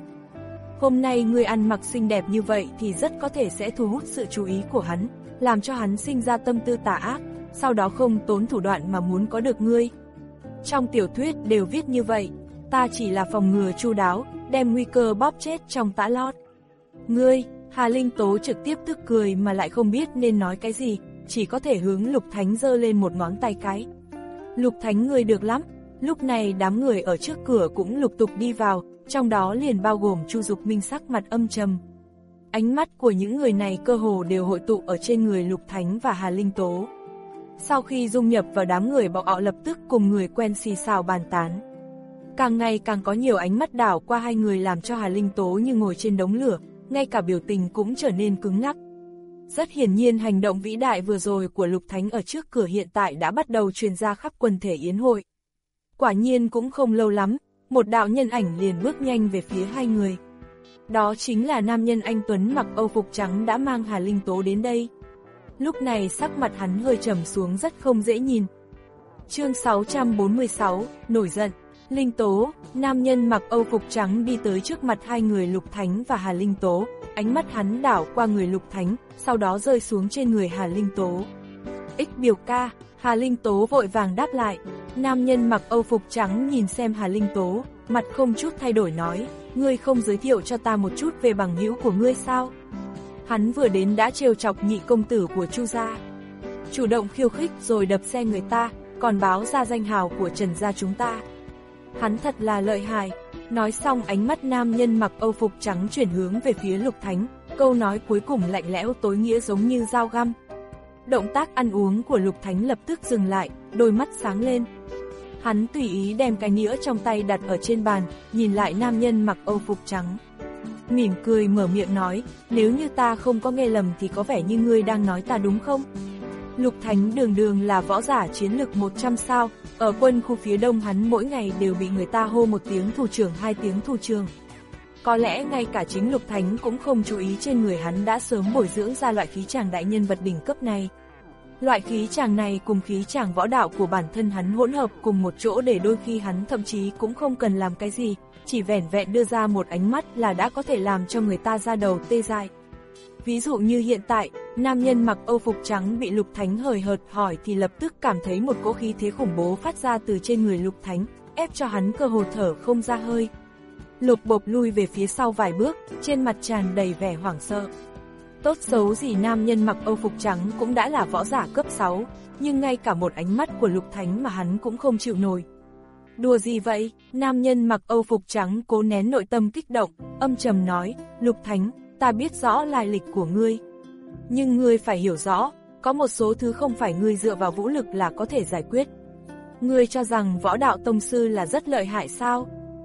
Hôm nay ngươi ăn mặc xinh đẹp như vậy thì rất có thể sẽ thu hút sự chú ý của hắn, làm cho hắn sinh ra tâm tư tà ác, sau đó không tốn thủ đoạn mà muốn có được ngươi. Trong tiểu thuyết đều viết như vậy, ta chỉ là phòng ngừa chu đáo, đem nguy cơ bóp chết trong tã lót. Ngươi, Hà Linh Tố trực tiếp tức cười mà lại không biết nên nói cái gì, chỉ có thể hướng Lục Thánh giơ lên một ngón tay cái. Lục Thánh người được lắm. Lúc này đám người ở trước cửa cũng lục tục đi vào, trong đó liền bao gồm Chu Dục Minh sắc mặt âm trầm. Ánh mắt của những người này cơ hồ đều hội tụ ở trên người Lục Thánh và Hà Linh Tố. Sau khi dung nhập vào đám người, bọn họ lập tức cùng người quen xì xào bàn tán. Càng ngày càng có nhiều ánh mắt đảo qua hai người làm cho Hà Linh Tố như ngồi trên đống lửa, ngay cả biểu tình cũng trở nên cứng ngắc. Rất hiển nhiên hành động vĩ đại vừa rồi của Lục Thánh ở trước cửa hiện tại đã bắt đầu truyền ra khắp quần thể yến hội. Quả nhiên cũng không lâu lắm, một đạo nhân ảnh liền bước nhanh về phía hai người. Đó chính là nam nhân anh tuấn mặc âu phục trắng đã mang Hà Linh Tố đến đây. Lúc này sắc mặt hắn hơi trầm xuống rất không dễ nhìn. Chương sáu trăm bốn mươi sáu, nổi giận. Linh Tố, nam nhân mặc âu phục trắng đi tới trước mặt hai người Lục Thánh và Hà Linh Tố, ánh mắt hắn đảo qua người Lục Thánh, sau đó rơi xuống trên người Hà Linh Tố. Ích biểu ca, Hà Linh Tố vội vàng đáp lại. Nam nhân mặc âu phục trắng nhìn xem Hà Linh Tố, mặt không chút thay đổi nói, ngươi không giới thiệu cho ta một chút về bằng hữu của ngươi sao? Hắn vừa đến đã trêu chọc nhị công tử của Chu gia, chủ động khiêu khích rồi đập xe người ta, còn báo ra danh hào của Trần gia chúng ta. Hắn thật là lợi hại. Nói xong ánh mắt nam nhân mặc âu phục trắng chuyển hướng về phía Lục Thánh, câu nói cuối cùng lạnh lẽo tối nghĩa giống như dao găm. Động tác ăn uống của Lục Thánh lập tức dừng lại, đôi mắt sáng lên. Hắn tùy ý đem cái nĩa trong tay đặt ở trên bàn, nhìn lại nam nhân mặc âu phục trắng. Mỉm cười mở miệng nói, nếu như ta không có nghe lầm thì có vẻ như ngươi đang nói ta đúng không? Lục Thánh đường đường là võ giả chiến lực một trăm sao, ở quân khu phía đông hắn mỗi ngày đều bị người ta hô một tiếng thủ trưởng hai tiếng thủ trưởng. Có lẽ ngay cả chính Lục Thánh cũng không chú ý trên người hắn đã sớm bồi dưỡng ra loại khí chàng đại nhân vật đỉnh cấp này. Loại khí chàng này cùng khí chàng võ đạo của bản thân hắn hỗn hợp cùng một chỗ để đôi khi hắn thậm chí cũng không cần làm cái gì, chỉ vẻn vẹn đưa ra một ánh mắt là đã có thể làm cho người ta ra đầu tê dại. Ví dụ như hiện tại, nam nhân mặc âu phục trắng bị Lục Thánh hời hợt hỏi thì lập tức cảm thấy một cỗ khí thế khủng bố phát ra từ trên người Lục Thánh, ép cho hắn cơ hồ thở không ra hơi. Lục Bộp lui về phía sau vài bước, trên mặt tràn đầy vẻ hoảng sợ. Tốt xấu gì nam nhân mặc âu phục trắng cũng đã là võ giả cấp sáu, nhưng ngay cả một ánh mắt của Lục Thánh mà hắn cũng không chịu nổi. Đùa gì vậy? Nam nhân mặc âu phục trắng cố nén nội tâm kích động, âm trầm nói, Lục Thánh, ta biết rõ lai lịch của ngươi. Nhưng ngươi phải hiểu rõ, có một số thứ không phải ngươi dựa vào vũ lực là có thể giải quyết. Ngươi cho rằng võ đạo tông sư là rất lợi hại sao?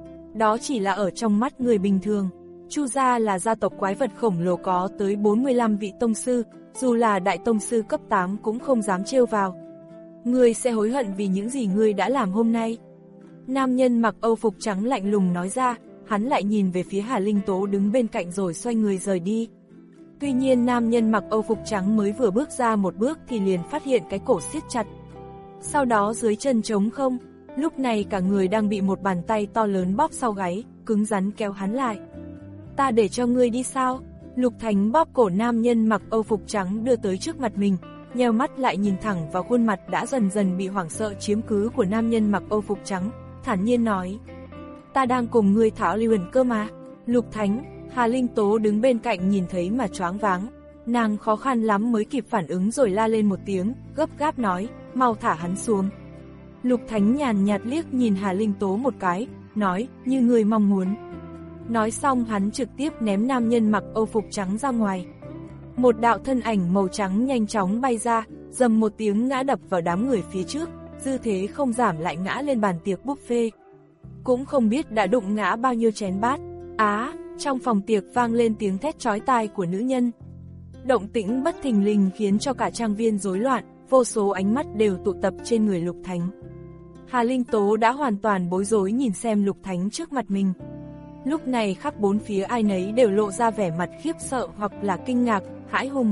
Đó chỉ là ở trong mắt người bình thường. Chu gia là gia tộc quái vật khổng lồ có tới bốn mươi lăm vị tông sư, dù là đại tông sư cấp tám cũng không dám trêu vào. Ngươi sẽ hối hận vì những gì ngươi đã làm hôm nay. Nam nhân mặc âu phục trắng lạnh lùng nói ra, hắn lại nhìn về phía Hà Linh Tố đứng bên cạnh rồi xoay người rời đi. Tuy nhiên nam nhân mặc âu phục trắng mới vừa bước ra một bước thì liền phát hiện cái cổ siết chặt. Sau đó dưới chân trống không, lúc này cả người đang bị một bàn tay to lớn bóp sau gáy, cứng rắn kéo hắn lại. Ta để cho ngươi đi sao? Lục Thánh bóp cổ nam nhân mặc âu phục trắng đưa tới trước mặt mình, nheo mắt lại nhìn thẳng vào khuôn mặt đã dần dần bị hoảng sợ chiếm cứ của nam nhân mặc âu phục trắng, thản nhiên nói. Ta đang cùng ngươi thảo luận cơ mà. Lục Thánh, Hà Linh Tố đứng bên cạnh nhìn thấy mà choáng váng, nàng khó khăn lắm mới kịp phản ứng rồi la lên một tiếng, gấp gáp nói, mau thả hắn xuống. Lục Thánh nhàn nhạt liếc nhìn Hà Linh Tố một cái, nói, như người mong muốn. Nói xong hắn trực tiếp ném nam nhân mặc âu phục trắng ra ngoài. Một đạo thân ảnh màu trắng nhanh chóng bay ra, dầm một tiếng ngã đập vào đám người phía trước, dư thế không giảm lại ngã lên bàn tiệc buffet. Cũng không biết đã đụng ngã bao nhiêu chén bát. Á, trong phòng tiệc vang lên tiếng thét chói tai của nữ nhân. Động tĩnh bất thình lình khiến cho cả trang viên rối loạn, vô số ánh mắt đều tụ tập trên người Lục Thánh. Hà Linh Tố đã hoàn toàn bối rối nhìn xem Lục Thánh trước mặt mình. Lúc này khắp bốn phía ai nấy đều lộ ra vẻ mặt khiếp sợ hoặc là kinh ngạc, hãi hùng.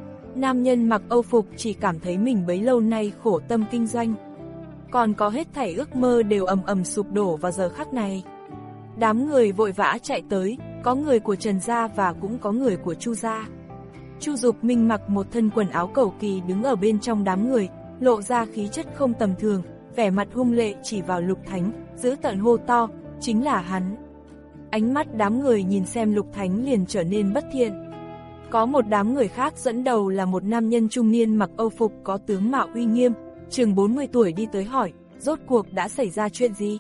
Nam nhân mặc âu phục chỉ cảm thấy mình bấy lâu nay khổ tâm kinh doanh. Còn có hết thảy ước mơ đều ầm ầm sụp đổ vào giờ khắc này. Đám người vội vã chạy tới, có người của Trần gia và cũng có người của Chu gia. Chu Dục Minh mặc một thân quần áo cầu kỳ đứng ở bên trong đám người, lộ ra khí chất không tầm thường, vẻ mặt hung lệ chỉ vào Lục Thánh, giữ tợn hô to, chính là hắn. Ánh mắt đám người nhìn xem Lục Thánh liền trở nên bất thiện. Có một đám người khác dẫn đầu là một nam nhân trung niên mặc âu phục có tướng mạo uy nghiêm, chừng bốn mươi tuổi đi tới hỏi, rốt cuộc đã xảy ra chuyện gì?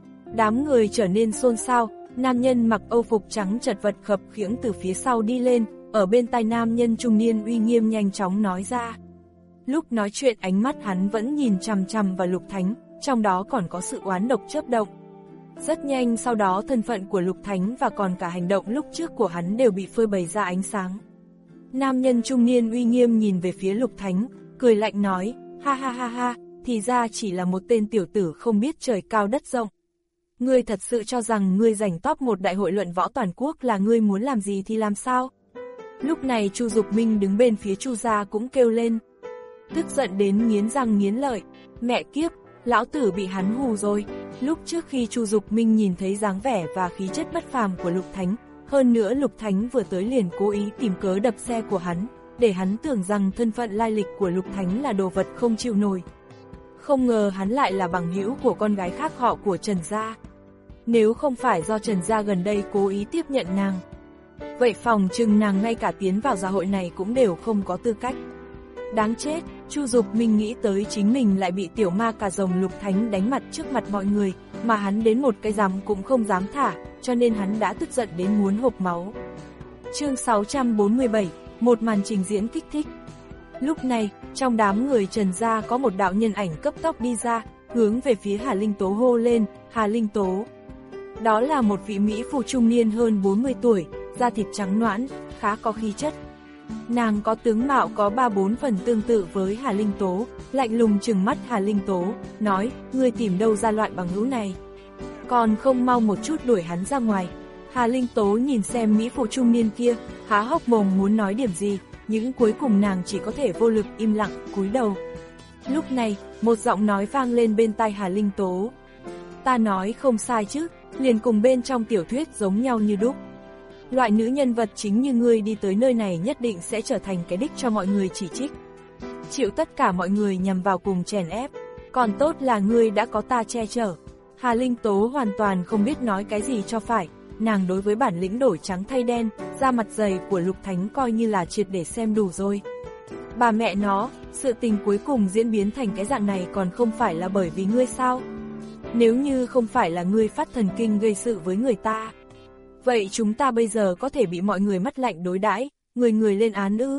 Đám người trở nên xôn xao, nam nhân mặc âu phục trắng chật vật khập khiễng từ phía sau đi lên, ở bên tai nam nhân trung niên uy nghiêm nhanh chóng nói ra. Lúc nói chuyện ánh mắt hắn vẫn nhìn chằm chằm vào Lục Thánh, trong đó còn có sự oán độc chớp động. Rất nhanh sau đó thân phận của Lục Thánh và còn cả hành động lúc trước của hắn đều bị phơi bày ra ánh sáng. Nam nhân trung niên uy nghiêm nhìn về phía Lục Thánh, cười lạnh nói, ha ha ha ha, thì ra chỉ là một tên tiểu tử không biết trời cao đất rộng. Ngươi thật sự cho rằng ngươi giành top một đại hội luận võ toàn quốc là ngươi muốn làm gì thì làm sao? Lúc này Chu Dục Minh đứng bên phía Chu gia cũng kêu lên. Tức giận đến nghiến răng nghiến lợi, mẹ kiếp, lão tử bị hắn hù rồi. Lúc trước khi Chu Dục Minh nhìn thấy dáng vẻ và khí chất bất phàm của Lục Thánh, hơn nữa Lục Thánh vừa tới liền cố ý tìm cớ đập xe của hắn, để hắn tưởng rằng thân phận lai lịch của Lục Thánh là đồ vật không chịu nổi. Không ngờ hắn lại là bằng hữu của con gái khác họ của Trần gia. Nếu không phải do Trần gia gần đây cố ý tiếp nhận nàng, vậy phòng chừng nàng ngay cả tiến vào gia hội này cũng đều không có tư cách. Đáng chết, Chu Dục Minh nghĩ tới chính mình lại bị tiểu ma cà rồng Lục Thánh đánh mặt trước mặt mọi người, mà hắn đến một cái dám cũng không dám thả, cho nên hắn đã tức giận đến muốn hộc máu. Chương sáu trăm bốn mươi bảy, một màn trình diễn kích thích. Lúc này, trong đám người Trần gia có một đạo nhân ảnh cấp tốc đi ra, hướng về phía Hà Linh Tố hô lên, Hà Linh Tố. Đó là một vị mỹ phụ trung niên hơn bốn mươi tuổi, da thịt trắng nõn, khá có khí chất. Nàng có tướng mạo có ba bốn phần tương tự với Hà Linh Tố, lạnh lùng trừng mắt Hà Linh Tố, nói, ngươi tìm đâu ra loại bằng hữu này? Còn không mau một chút đuổi hắn ra ngoài. Hà Linh Tố nhìn xem mỹ phụ trung niên kia, há hốc mồm muốn nói điểm gì, nhưng cuối cùng nàng chỉ có thể vô lực im lặng, cúi đầu. Lúc này, một giọng nói vang lên bên tai Hà Linh Tố. Ta nói không sai chứ, liền cùng bên trong tiểu thuyết giống nhau như đúc. Loại nữ nhân vật chính như ngươi đi tới nơi này nhất định sẽ trở thành cái đích cho mọi người chỉ trích. Chịu tất cả mọi người nhằm vào cùng chèn ép, còn tốt là ngươi đã có ta che chở. Hà Linh Tố hoàn toàn không biết nói cái gì cho phải, nàng đối với bản lĩnh đổi trắng thay đen, da mặt dày của Lục Thánh coi như là triệt để xem đủ rồi. Bà mẹ nó, sự tình cuối cùng diễn biến thành cái dạng này còn không phải là bởi vì ngươi sao? Nếu như không phải là ngươi phát thần kinh gây sự với người ta, vậy chúng ta bây giờ có thể bị mọi người mắt lạnh đối đãi, người người lên án ư?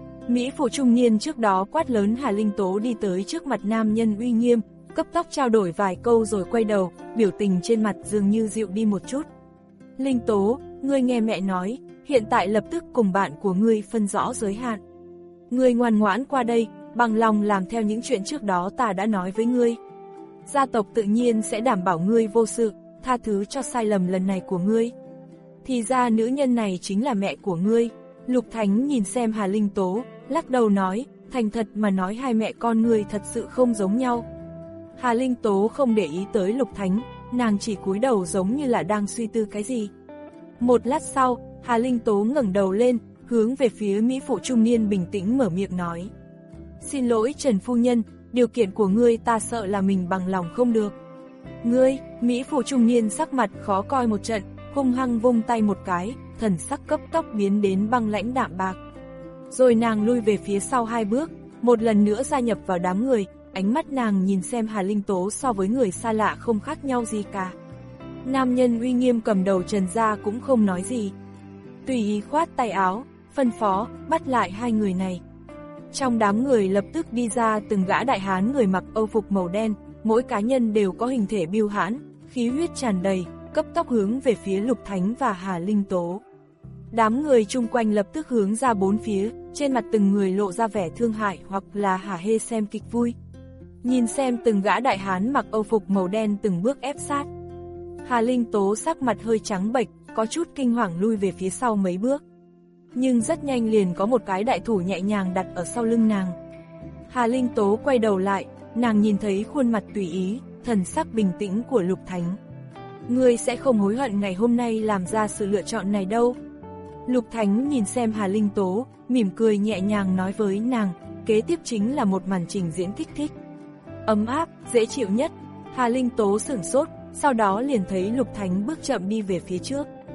Mỹ phụ trung niên trước đó quát lớn Hà Linh Tố đi tới trước mặt nam nhân uy nghiêm, cấp tốc trao đổi vài câu rồi quay đầu, biểu tình trên mặt dường như dịu đi một chút. Linh Tố, ngươi nghe mẹ nói, hiện tại lập tức cùng bạn của ngươi phân rõ giới hạn. Ngươi ngoan ngoãn qua đây, bằng lòng làm theo những chuyện trước đó ta đã nói với ngươi. Gia tộc tự nhiên sẽ đảm bảo ngươi vô sự, tha thứ cho sai lầm lần này của ngươi. Thì ra nữ nhân này chính là mẹ của ngươi. Lục Thánh nhìn xem Hà Linh Tố, lắc đầu nói, thành thật mà nói hai mẹ con ngươi thật sự không giống nhau. Hà Linh Tố không để ý tới Lục Thánh, nàng chỉ cúi đầu giống như là đang suy tư cái gì. Một lát sau, Hà Linh Tố ngẩng đầu lên, hướng về phía mỹ phụ trung niên bình tĩnh mở miệng nói. Xin lỗi Trần Phu Nhân, điều kiện của ngươi ta sợ là mình bằng lòng không được. Ngươi, mỹ phụ trung niên sắc mặt khó coi một trận, hung hăng vung tay một cái, thần sắc cấp tốc biến đến băng lãnh đạm bạc. Rồi nàng lui về phía sau hai bước, một lần nữa gia nhập vào đám người, ánh mắt nàng nhìn xem Hà Linh Tố so với người xa lạ không khác nhau gì cả. Nam nhân uy nghiêm cầm đầu Trần gia cũng không nói gì. Tùy ý khoát tay áo, phân phó, bắt lại hai người này. Trong đám người lập tức đi ra từng gã đại hán người mặc âu phục màu đen, mỗi cá nhân đều có hình thể bưu hãn, khí huyết tràn đầy, cấp tốc hướng về phía Lục Thánh và Hà Linh Tố. Đám người chung quanh lập tức hướng ra bốn phía, trên mặt từng người lộ ra vẻ thương hại hoặc là hả hê xem kịch vui. Nhìn xem từng gã đại hán mặc âu phục màu đen từng bước ép sát. Hà Linh Tố sắc mặt hơi trắng bệch, có chút kinh hoàng lui về phía sau mấy bước. Nhưng rất nhanh liền có một cái đại thủ nhẹ nhàng đặt ở sau lưng nàng. Hà Linh Tố quay đầu lại, nàng nhìn thấy khuôn mặt tùy ý, thần sắc bình tĩnh của Lục Thánh. Ngươi sẽ không hối hận ngày hôm nay làm ra sự lựa chọn này đâu. Lục Thánh nhìn xem Hà Linh Tố, mỉm cười nhẹ nhàng nói với nàng, kế tiếp chính là một màn trình diễn kích thích. Ấm áp, dễ chịu nhất. Hà Linh Tố sửng sốt, sau đó liền thấy Lục Thánh bước chậm đi về phía trước.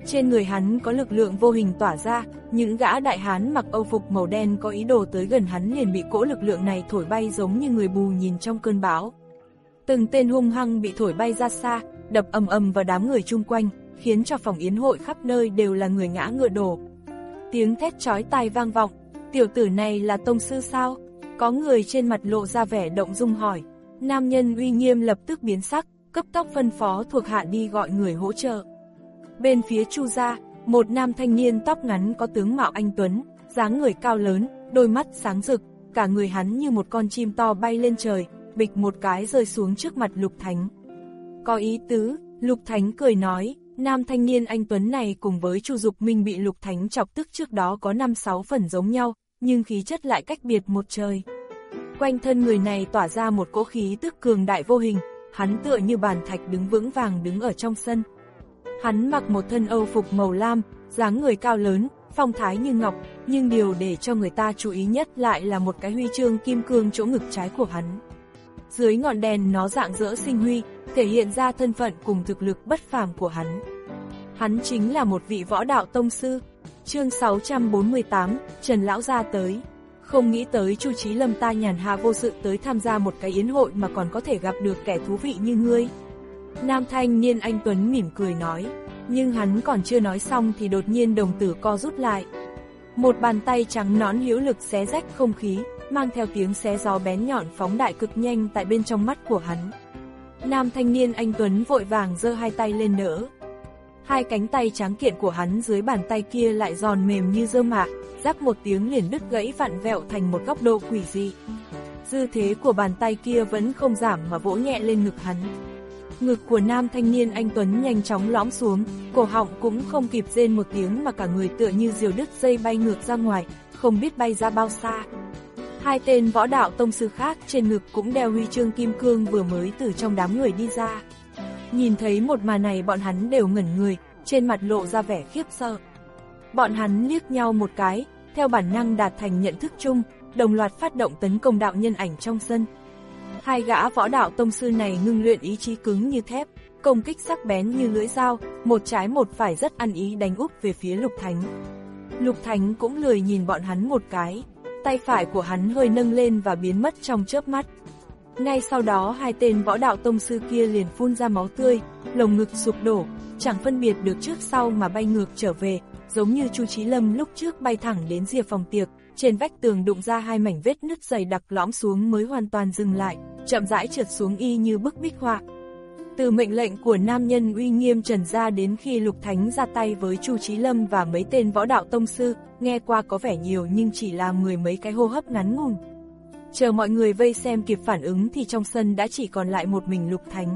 Trên người hắn có lực lượng vô hình tỏa ra, những gã đại hán mặc âu phục màu đen có ý đồ tới gần hắn liền bị cỗ lực lượng này thổi bay giống như người bù nhìn trong cơn bão. Từng tên hung hăng bị thổi bay ra xa, đập ầm ầm vào đám người chung quanh, khiến cho phòng yến hội khắp nơi đều là người ngã ngựa đổ. Tiếng thét chói tai vang vọng, tiểu tử này là tông sư sao? Có người trên mặt lộ ra vẻ động dung hỏi. Nam nhân uy nghiêm lập tức biến sắc, cấp tốc phân phó thuộc hạ đi gọi người hỗ trợ. Bên phía Chu gia, một nam thanh niên tóc ngắn có tướng mạo anh tuấn, dáng người cao lớn, đôi mắt sáng rực, cả người hắn như một con chim to bay lên trời, bịch một cái rơi xuống trước mặt Lục Thánh. Có ý tứ, Lục Thánh cười nói, nam thanh niên anh tuấn này cùng với Chu Dục Minh bị Lục Thánh chọc tức trước đó có năm sáu phần giống nhau, nhưng khí chất lại cách biệt một trời. Quanh thân người này tỏa ra một cỗ khí tức cường đại vô hình, hắn tựa như bàn thạch đứng vững vàng đứng ở trong sân. Hắn mặc một thân âu phục màu lam, dáng người cao lớn, phong thái như ngọc, nhưng điều để cho người ta chú ý nhất lại là một cái huy chương kim cương chỗ ngực trái của hắn. Dưới ngọn đèn nó rạng rỡ sinh huy, thể hiện ra thân phận cùng thực lực bất phàm của hắn. Hắn chính là một vị võ đạo tông sư. Chương sáu trăm bốn mươi tám, Trần Lão gia tới. Không nghĩ tới Chu Chí Lâm ta nhàn hạ vô sự tới tham gia một cái yến hội mà còn có thể gặp được kẻ thú vị như ngươi. Nam thanh niên anh tuấn mỉm cười nói, nhưng hắn còn chưa nói xong thì đột nhiên đồng tử co rút lại. Một bàn tay trắng nõn hữu lực xé rách không khí, mang theo tiếng xé gió bén nhọn phóng đại cực nhanh tại bên trong mắt của hắn. Nam thanh niên anh tuấn vội vàng giơ hai tay lên đỡ. Hai cánh tay trắng kiện của hắn dưới bàn tay kia lại giòn mềm như dơ mạ, rắc một tiếng liền đứt gãy vặn vẹo thành một góc độ quỷ dị. Dư thế của bàn tay kia vẫn không giảm mà vỗ nhẹ lên ngực hắn. Ngực của nam thanh niên anh tuấn nhanh chóng lõm xuống, cổ họng cũng không kịp rên một tiếng mà cả người tựa như diều đứt dây bay ngược ra ngoài, không biết bay ra bao xa. Hai tên võ đạo tông sư khác trên ngực cũng đeo huy chương kim cương vừa mới từ trong đám người đi ra. Nhìn thấy một màn này bọn hắn đều ngẩn người, trên mặt lộ ra vẻ khiếp sợ. Bọn hắn liếc nhau một cái, theo bản năng đạt thành nhận thức chung, đồng loạt phát động tấn công đạo nhân ảnh trong sân. Hai gã võ đạo tông sư này ngưng luyện ý chí cứng như thép, công kích sắc bén như lưỡi dao, một trái một phải rất ăn ý đánh úp về phía Lục Thánh. Lục Thánh cũng lười nhìn bọn hắn một cái, tay phải của hắn hơi nâng lên và biến mất trong chớp mắt. Ngay sau đó hai tên võ đạo tông sư kia liền phun ra máu tươi, lồng ngực sụp đổ, chẳng phân biệt được trước sau mà bay ngược trở về, giống như Chu Chí Lâm lúc trước bay thẳng đến rìa phòng tiệc, trên vách tường đụng ra hai mảnh vết nứt dày đặc lõm xuống mới hoàn toàn dừng lại, chậm rãi trượt xuống y như bức bích họa. Từ mệnh lệnh của nam nhân uy nghiêm Trần gia đến khi Lục Thánh ra tay với Chu Chí Lâm và mấy tên võ đạo tông sư, nghe qua có vẻ nhiều nhưng chỉ là mười mấy cái hô hấp ngắn ngủn. Chờ mọi người vây xem kịp phản ứng thì trong sân đã chỉ còn lại một mình Lục Thánh.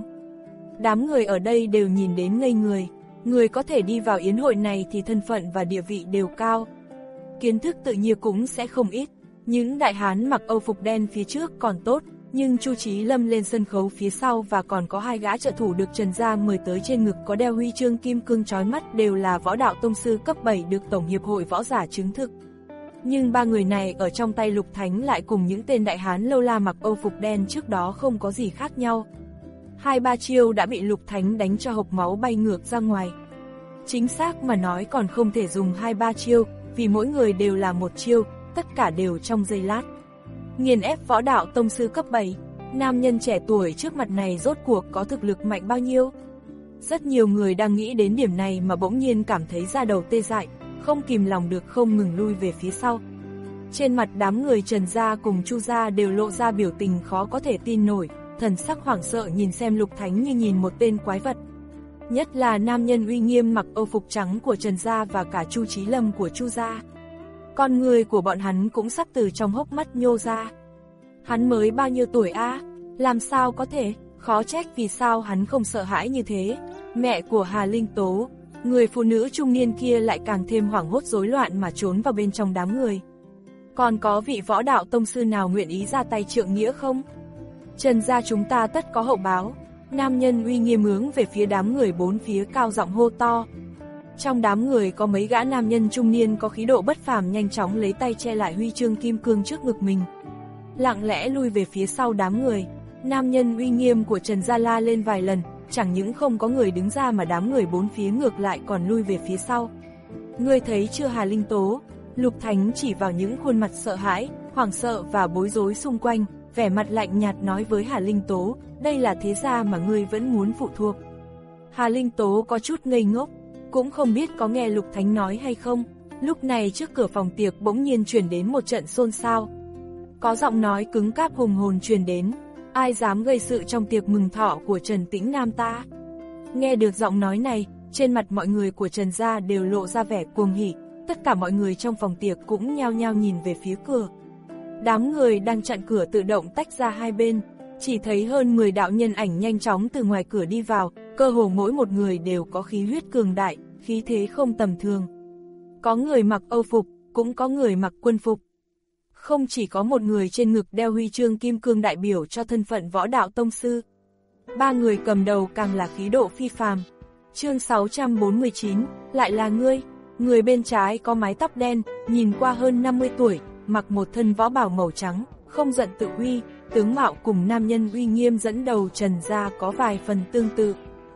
Đám người ở đây đều nhìn đến ngây người, người có thể đi vào yến hội này thì thân phận và địa vị đều cao. Kiến thức tự nhiên cũng sẽ không ít, những đại hán mặc âu phục đen phía trước còn tốt, nhưng Chu Chí Lâm lên sân khấu phía sau và còn có hai gã trợ thủ được Trần gia mời tới trên ngực có đeo huy chương kim cương chói mắt đều là võ đạo tông sư cấp bảy được Tổng hiệp hội võ giả chứng thực. Nhưng ba người này ở trong tay Lục Thánh lại cùng những tên đại hán lâu la mặc âu phục đen trước đó không có gì khác nhau. Hai ba chiêu đã bị Lục Thánh đánh cho hộc máu bay ngược ra ngoài. Chính xác mà nói còn không thể dùng hai ba chiêu, vì mỗi người đều là một chiêu, tất cả đều trong giây lát. Nghiền ép võ đạo tông sư cấp bảy, nam nhân trẻ tuổi trước mặt này rốt cuộc có thực lực mạnh bao nhiêu? Rất nhiều người đang nghĩ đến điểm này mà bỗng nhiên cảm thấy da đầu tê dại, không kìm lòng được không ngừng lui về phía sau. Trên mặt đám người Trần gia cùng Chu gia đều lộ ra biểu tình khó có thể tin nổi, thần sắc hoảng sợ nhìn xem Lục Thánh như nhìn một tên quái vật. Nhất là nam nhân uy nghiêm mặc âu phục trắng của Trần gia và cả Chu Chí Lâm của Chu gia. Con người của bọn hắn cũng sắp từ trong hốc mắt nhô ra. Hắn mới bao nhiêu tuổi a? Làm sao có thể? Khó trách vì sao hắn không sợ hãi như thế. Mẹ của Hà Linh Tố, người phụ nữ trung niên kia lại càng thêm hoảng hốt rối loạn mà trốn vào bên trong đám người. Còn có vị võ đạo tông sư nào nguyện ý ra tay trượng nghĩa không? Trần gia chúng ta tất có hậu báo. Nam nhân uy nghiêm hướng về phía đám người bốn phía cao giọng hô to. Trong đám người có mấy gã nam nhân trung niên có khí độ bất phàm nhanh chóng lấy tay che lại huy chương kim cương trước ngực mình. Lặng lẽ lui về phía sau đám người, nam nhân uy nghiêm của Trần gia la lên vài lần, chẳng những không có người đứng ra mà đám người bốn phía ngược lại còn lui về phía sau. Ngươi thấy chưa Hà Linh Tố? Lục Thánh chỉ vào những khuôn mặt sợ hãi, hoảng sợ và bối rối xung quanh, vẻ mặt lạnh nhạt nói với Hà Linh Tố, đây là thế gia mà ngươi vẫn muốn phụ thuộc. Hà Linh Tố có chút ngây ngốc, cũng không biết có nghe Lục Thánh nói hay không. Lúc này trước cửa phòng tiệc bỗng nhiên truyền đến một trận xôn xao. Có giọng nói cứng cáp hùng hồn truyền đến, ai dám gây sự trong tiệc mừng thọ của Trần Tĩnh Nam ta? Nghe được giọng nói này, trên mặt mọi người của Trần gia đều lộ ra vẻ cuồng hỉ, tất cả mọi người trong phòng tiệc cũng nhao nhao nhìn về phía cửa. Đám người đang chặn cửa tự động tách ra hai bên, chỉ thấy hơn mười đạo nhân ảnh nhanh chóng từ ngoài cửa đi vào, cơ hồ mỗi một người đều có khí huyết cường đại, khí thế không tầm thường. Có người mặc Âu phục, cũng có người mặc quân phục. Không chỉ có một người trên ngực đeo huy chương kim cương đại biểu cho thân phận võ đạo tông sư. Ba người cầm đầu càng là khí độ phi phàm. Chương sáu trăm bốn mươi chín, lại là ngươi. Người bên trái có mái tóc đen, nhìn qua hơn năm mươi tuổi, mặc một thân võ bào màu trắng, không giận tự uy, tướng mạo cùng nam nhân uy nghiêm dẫn đầu Trần gia có vài phần tương tự.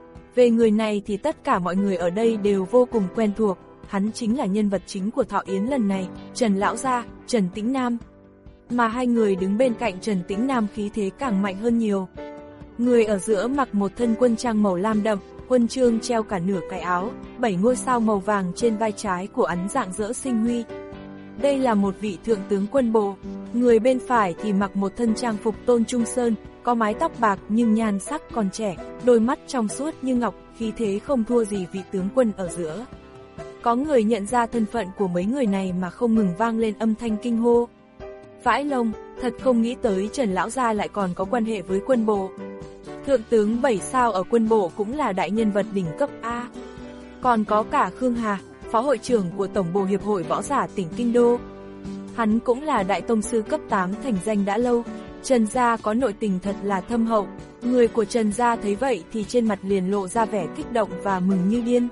Về người này thì tất cả mọi người ở đây đều vô cùng quen thuộc, hắn chính là nhân vật chính của Thọ Yến lần này, Trần Lão Gia, Trần Tĩnh Nam. Mà hai người đứng bên cạnh Trần Tĩnh Nam khí thế càng mạnh hơn nhiều. Người ở giữa mặc một thân quân trang màu lam đậm, quân chương treo cả nửa cái áo, bảy ngôi sao màu vàng trên vai trái của ấn rạng rỡ sinh huy. Đây là một vị thượng tướng quân bộ. Người bên phải thì mặc một thân trang phục Tôn Trung Sơn, có mái tóc bạc nhưng nhan sắc còn trẻ, đôi mắt trong suốt như ngọc, khí thế không thua gì vị tướng quân ở giữa. Có người nhận ra thân phận của mấy người này mà không ngừng vang lên âm thanh kinh hô. Vãi lông, thật không nghĩ tới Trần Lão Gia lại còn có quan hệ với quân bộ. Thượng tướng bảy sao ở quân bộ cũng là đại nhân vật đỉnh cấp A. Còn có cả Khương Hà, phó hội trưởng của Tổng bộ Hiệp hội Võ giả tỉnh Kinh Đô. Hắn cũng là đại tông sư cấp tám thành danh đã lâu. Trần gia có nội tình thật là thâm hậu. Người của Trần gia thấy vậy thì trên mặt liền lộ ra vẻ kích động và mừng như điên.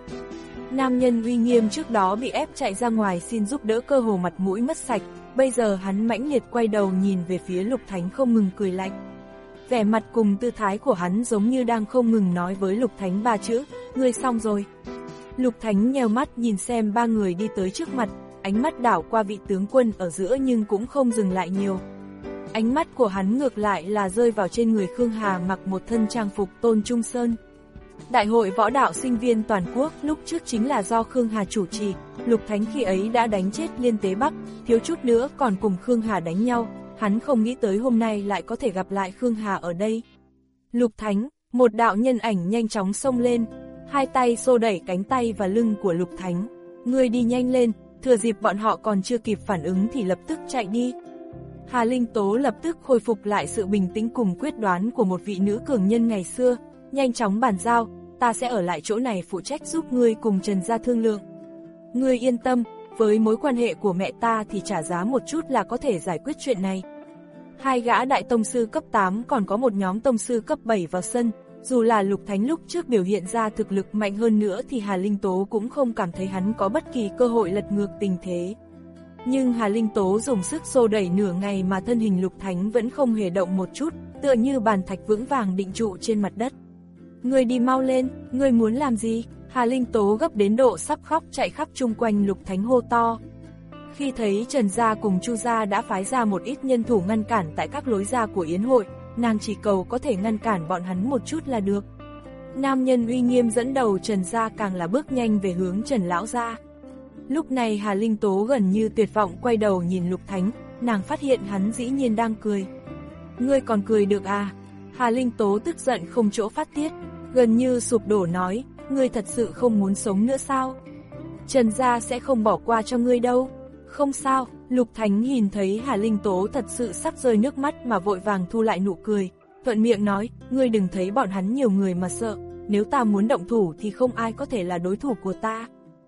Nam nhân uy nghiêm trước đó bị ép chạy ra ngoài xin giúp đỡ cơ hồ mặt mũi mất sạch, bây giờ hắn mãnh liệt quay đầu nhìn về phía Lục Thánh không ngừng cười lạnh. Vẻ mặt cùng tư thái của hắn giống như đang không ngừng nói với Lục Thánh ba chữ, ngươi xong rồi. Lục Thánh nheo mắt nhìn xem ba người đi tới trước mặt, ánh mắt đảo qua vị tướng quân ở giữa nhưng cũng không dừng lại nhiều. Ánh mắt của hắn ngược lại là rơi vào trên người Khương Hà mặc một thân trang phục Tôn Trung Sơn. Đại hội võ đạo sinh viên toàn quốc lúc trước chính là do Khương Hà chủ trì, Lục Thánh khi ấy đã đánh chết Liên Tế Bắc, thiếu chút nữa còn cùng Khương Hà đánh nhau, hắn không nghĩ tới hôm nay lại có thể gặp lại Khương Hà ở đây. Lục Thánh, một đạo nhân ảnh nhanh chóng xông lên, hai tay xô đẩy cánh tay và lưng của Lục Thánh. Ngươi đi nhanh lên, thừa dịp bọn họ còn chưa kịp phản ứng thì lập tức chạy đi. Hà Linh Tố lập tức khôi phục lại sự bình tĩnh cùng quyết đoán của một vị nữ cường nhân ngày xưa, nhanh chóng bàn giao, ta sẽ ở lại chỗ này phụ trách giúp ngươi cùng Trần gia thương lượng. Ngươi yên tâm, với mối quan hệ của mẹ ta thì trả giá một chút là có thể giải quyết chuyện này. Hai gã đại tông sư cấp tám còn có một nhóm tông sư cấp bảy vào sân, dù là Lục Thánh lúc trước biểu hiện ra thực lực mạnh hơn nữa thì Hà Linh Tố cũng không cảm thấy hắn có bất kỳ cơ hội lật ngược tình thế. Nhưng Hà Linh Tố dùng sức xô đẩy nửa ngày mà thân hình Lục Thánh vẫn không hề động một chút, tựa như bàn thạch vững vàng định trụ trên mặt đất. Ngươi đi mau lên, ngươi muốn làm gì? Hà Linh Tố gấp đến độ sắp khóc chạy khắp chung quanh Lục Thánh hô to. Khi thấy Trần gia cùng Chu gia đã phái ra một ít nhân thủ ngăn cản tại các lối ra của yến hội, nàng chỉ cầu có thể ngăn cản bọn hắn một chút là được. Nam nhân uy nghiêm dẫn đầu Trần gia càng là bước nhanh về hướng Trần Lão gia. Lúc này Hà Linh Tố gần như tuyệt vọng quay đầu nhìn Lục Thánh, nàng phát hiện hắn dĩ nhiên đang cười. Ngươi còn cười được à? Hà Linh Tố tức giận không chỗ phát tiết, gần như sụp đổ nói, ngươi thật sự không muốn sống nữa sao? Trần gia sẽ không bỏ qua cho ngươi đâu. Không sao, Lục Thánh nhìn thấy Hà Linh Tố thật sự sắp rơi nước mắt mà vội vàng thu lại nụ cười, thuận miệng nói, ngươi đừng thấy bọn hắn nhiều người mà sợ, nếu ta muốn động thủ thì không ai có thể là đối thủ của ta.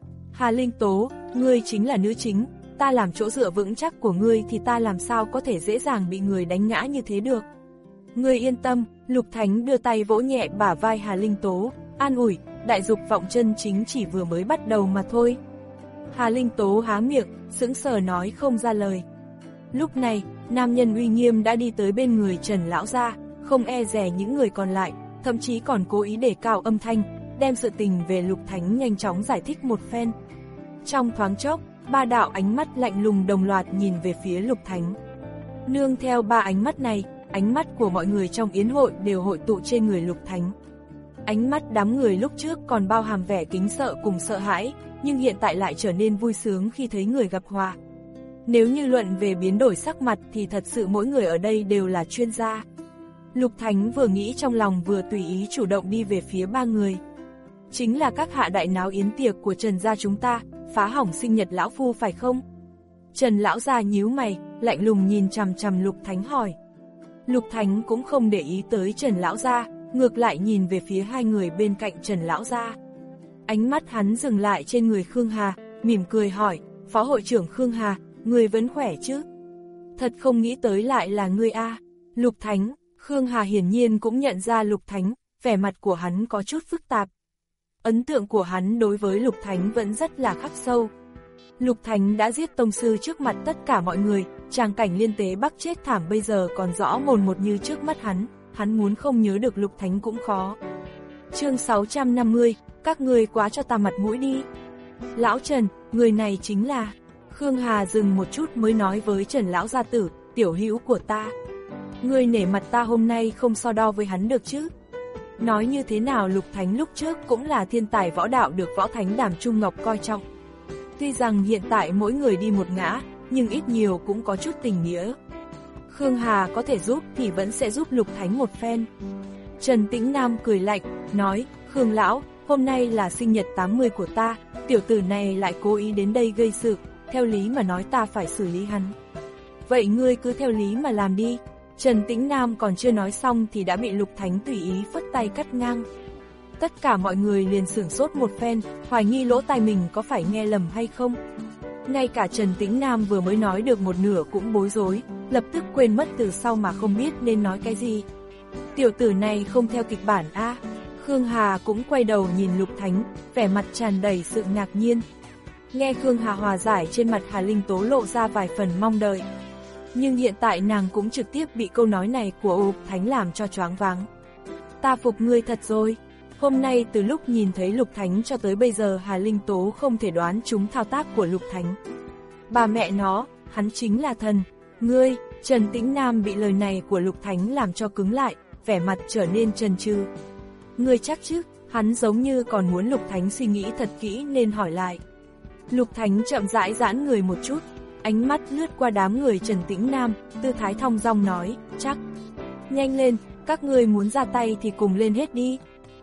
Hà Linh Tố, ngươi chính là nữ chính, ta làm chỗ dựa vững chắc của ngươi thì ta làm sao có thể dễ dàng bị người đánh ngã như thế được. Ngươi yên tâm, Lục Thánh đưa tay vỗ nhẹ bả vai Hà Linh Tố, an ủi, đại dục vọng chân chính chỉ vừa mới bắt đầu mà thôi. Hà Linh Tố há miệng, sững sờ nói không ra lời. Lúc này, nam nhân uy nghiêm đã đi tới bên người Trần Lão gia, không e dè những người còn lại, thậm chí còn cố ý đề cao âm thanh, đem sự tình về Lục Thánh nhanh chóng giải thích một phen. Trong thoáng chốc, ba đạo ánh mắt lạnh lùng đồng loạt nhìn về phía Lục Thánh. Nương theo ba ánh mắt này, ánh mắt của mọi người trong yến hội đều hội tụ trên người Lục Thánh. Ánh mắt đám người lúc trước còn bao hàm vẻ kính sợ cùng sợ hãi, nhưng hiện tại lại trở nên vui sướng khi thấy người gặp hòa. Nếu như luận về biến đổi sắc mặt thì thật sự mỗi người ở đây đều là chuyên gia. Lục Thánh vừa nghĩ trong lòng vừa tùy ý chủ động đi về phía ba người. Chính là các hạ đại náo yến tiệc của Trần gia chúng ta, phá hỏng sinh nhật lão phu phải không? Trần lão gia nhíu mày, lạnh lùng nhìn chằm chằm Lục Thánh hỏi. Lục Thánh cũng không để ý tới Trần lão gia, ngược lại nhìn về phía hai người bên cạnh Trần lão gia. Ánh mắt hắn dừng lại trên người Khương Hà, mỉm cười hỏi, Phó hội trưởng Khương Hà, người vẫn khỏe chứ? Thật không nghĩ tới lại là ngươi a. Lục Thánh, Khương Hà hiển nhiên cũng nhận ra Lục Thánh, vẻ mặt của hắn có chút phức tạp. Ấn tượng của hắn đối với Lục Thánh vẫn rất là khắc sâu. Lục Thánh đã giết tông sư trước mặt tất cả mọi người, tràng cảnh liên tế bắc chết thảm bây giờ còn rõ mồn một như trước mắt hắn, hắn muốn không nhớ được Lục Thánh cũng khó. Chương sáu trăm năm mươi, các ngươi quá cho ta mặt mũi đi. Lão Trần, người này chính là... Khương Hà dừng một chút mới nói với Trần lão gia tử, tiểu hữu của ta. Ngươi nể mặt ta hôm nay không so đo với hắn được chứ? Nói như thế nào Lục Thánh lúc trước cũng là thiên tài võ đạo được Võ Thánh Đàm Trung Ngọc coi trọng. Tuy rằng hiện tại mỗi người đi một ngã, nhưng ít nhiều cũng có chút tình nghĩa. Khương Hà có thể giúp thì vẫn sẽ giúp Lục Thánh một phen. Trần Tĩnh Nam cười lạnh, nói, Khương lão, hôm nay là sinh nhật tám mươi của ta, tiểu tử này lại cố ý đến đây gây sự, theo lý mà nói ta phải xử lý hắn. Vậy ngươi cứ theo lý mà làm đi. Trần Tĩnh Nam còn chưa nói xong thì đã bị Lục Thánh tùy ý phất tay cắt ngang. Tất cả mọi người liền sửng sốt một phen, hoài nghi lỗ tai mình có phải nghe lầm hay không. Ngay cả Trần Tĩnh Nam vừa mới nói được một nửa cũng bối rối, lập tức quên mất từ sau mà không biết nên nói cái gì. Tiểu tử này không theo kịch bản a. Khương Hà cũng quay đầu nhìn Lục Thánh, vẻ mặt tràn đầy sự ngạc nhiên. Nghe Khương Hà hòa giải trên mặt Hà Linh Tố lộ ra vài phần mong đợi. Nhưng hiện tại nàng cũng trực tiếp bị câu nói này của Lục Thánh làm cho choáng váng. Ta phục ngươi thật rồi. Hôm nay từ lúc nhìn thấy Lục Thánh cho tới bây giờ Hà Linh Tố không thể đoán trúng thao tác của Lục Thánh. Bà mẹ nó, hắn chính là thần. Ngươi, Trần Tĩnh Nam bị lời này của Lục Thánh làm cho cứng lại, vẻ mặt trở nên chần chừ. Ngươi chắc chứ? Hắn giống như còn muốn Lục Thánh suy nghĩ thật kỹ nên hỏi lại. Lục Thánh chậm rãi giãn người một chút, ánh mắt lướt qua đám người Trần Tĩnh Nam, tư thái thong dong nói, chắc. Nhanh lên, các ngươi muốn ra tay thì cùng lên hết đi.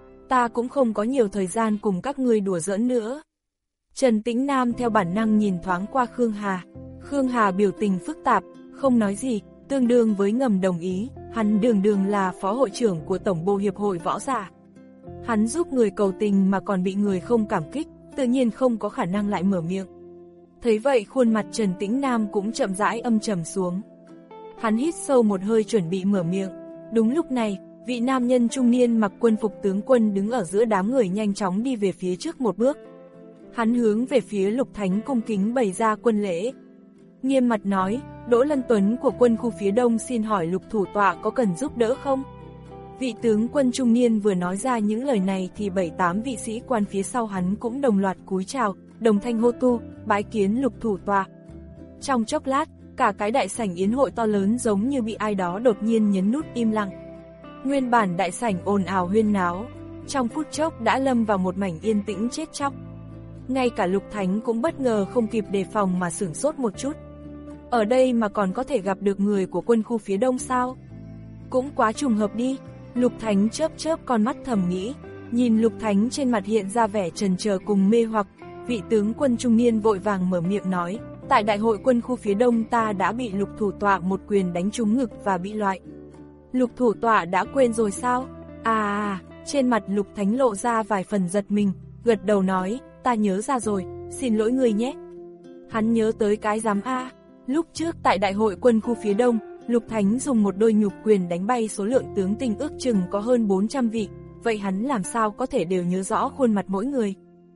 Ta cũng không có nhiều thời gian cùng các ngươi đùa giỡn nữa. Trần Tĩnh Nam theo bản năng nhìn thoáng qua Khương Hà. Khương Hà biểu tình phức tạp, không nói gì, tương đương với ngầm đồng ý, hắn đường đường là phó hội trưởng của Tổng bộ Hiệp hội Võ giả. Hắn giúp người cầu tình mà còn bị người không cảm kích, tự nhiên không có khả năng lại mở miệng. Thấy vậy khuôn mặt Trần Tĩnh Nam cũng chậm rãi âm trầm xuống. Hắn hít sâu một hơi chuẩn bị mở miệng. Đúng lúc này, vị nam nhân trung niên mặc quân phục tướng quân đứng ở giữa đám người nhanh chóng đi về phía trước một bước. Hắn hướng về phía Lục Thánh cung kính bày ra quân lễ. Nghiêm mặt nói, Đỗ Lân Tuấn của quân khu phía đông xin hỏi Lục thủ tọa có cần giúp đỡ không? Vị tướng quân trung niên vừa nói ra những lời này thì bảy tám vị sĩ quan phía sau hắn cũng đồng loạt cúi chào, đồng thanh hô tu, bái kiến Lục thủ tọa. Trong chốc lát, cả cái đại sảnh yến hội to lớn giống như bị ai đó đột nhiên nhấn nút im lặng. Nguyên bản đại sảnh ồn ào huyên náo, trong phút chốc đã lâm vào một mảnh yên tĩnh chết chóc. Ngay cả Lục Thánh cũng bất ngờ không kịp đề phòng mà sửng sốt một chút. Ở đây mà còn có thể gặp được người của quân khu phía đông sao? Cũng quá trùng hợp đi. Lục Thánh chớp chớp con mắt thầm nghĩ, nhìn Lục Thánh trên mặt hiện ra vẻ chần chờ cùng mê hoặc, vị tướng quân trung niên vội vàng mở miệng nói, tại đại hội quân khu phía đông ta đã bị Lục thủ tọa một quyền đánh trúng ngực và bị loại. Lục thủ tọa đã quên rồi sao? À, trên mặt Lục Thánh lộ ra vài phần giật mình, gật đầu nói, ta nhớ ra rồi, xin lỗi người nhé. Hắn nhớ tới cái giám A, lúc trước tại đại hội quân khu phía đông, Lục Thánh dùng một đôi nhục quyền đánh bay số lượng tướng tinh ước chừng có hơn bốn trăm vị, vậy hắn làm sao có thể đều nhớ rõ khuôn mặt mỗi người.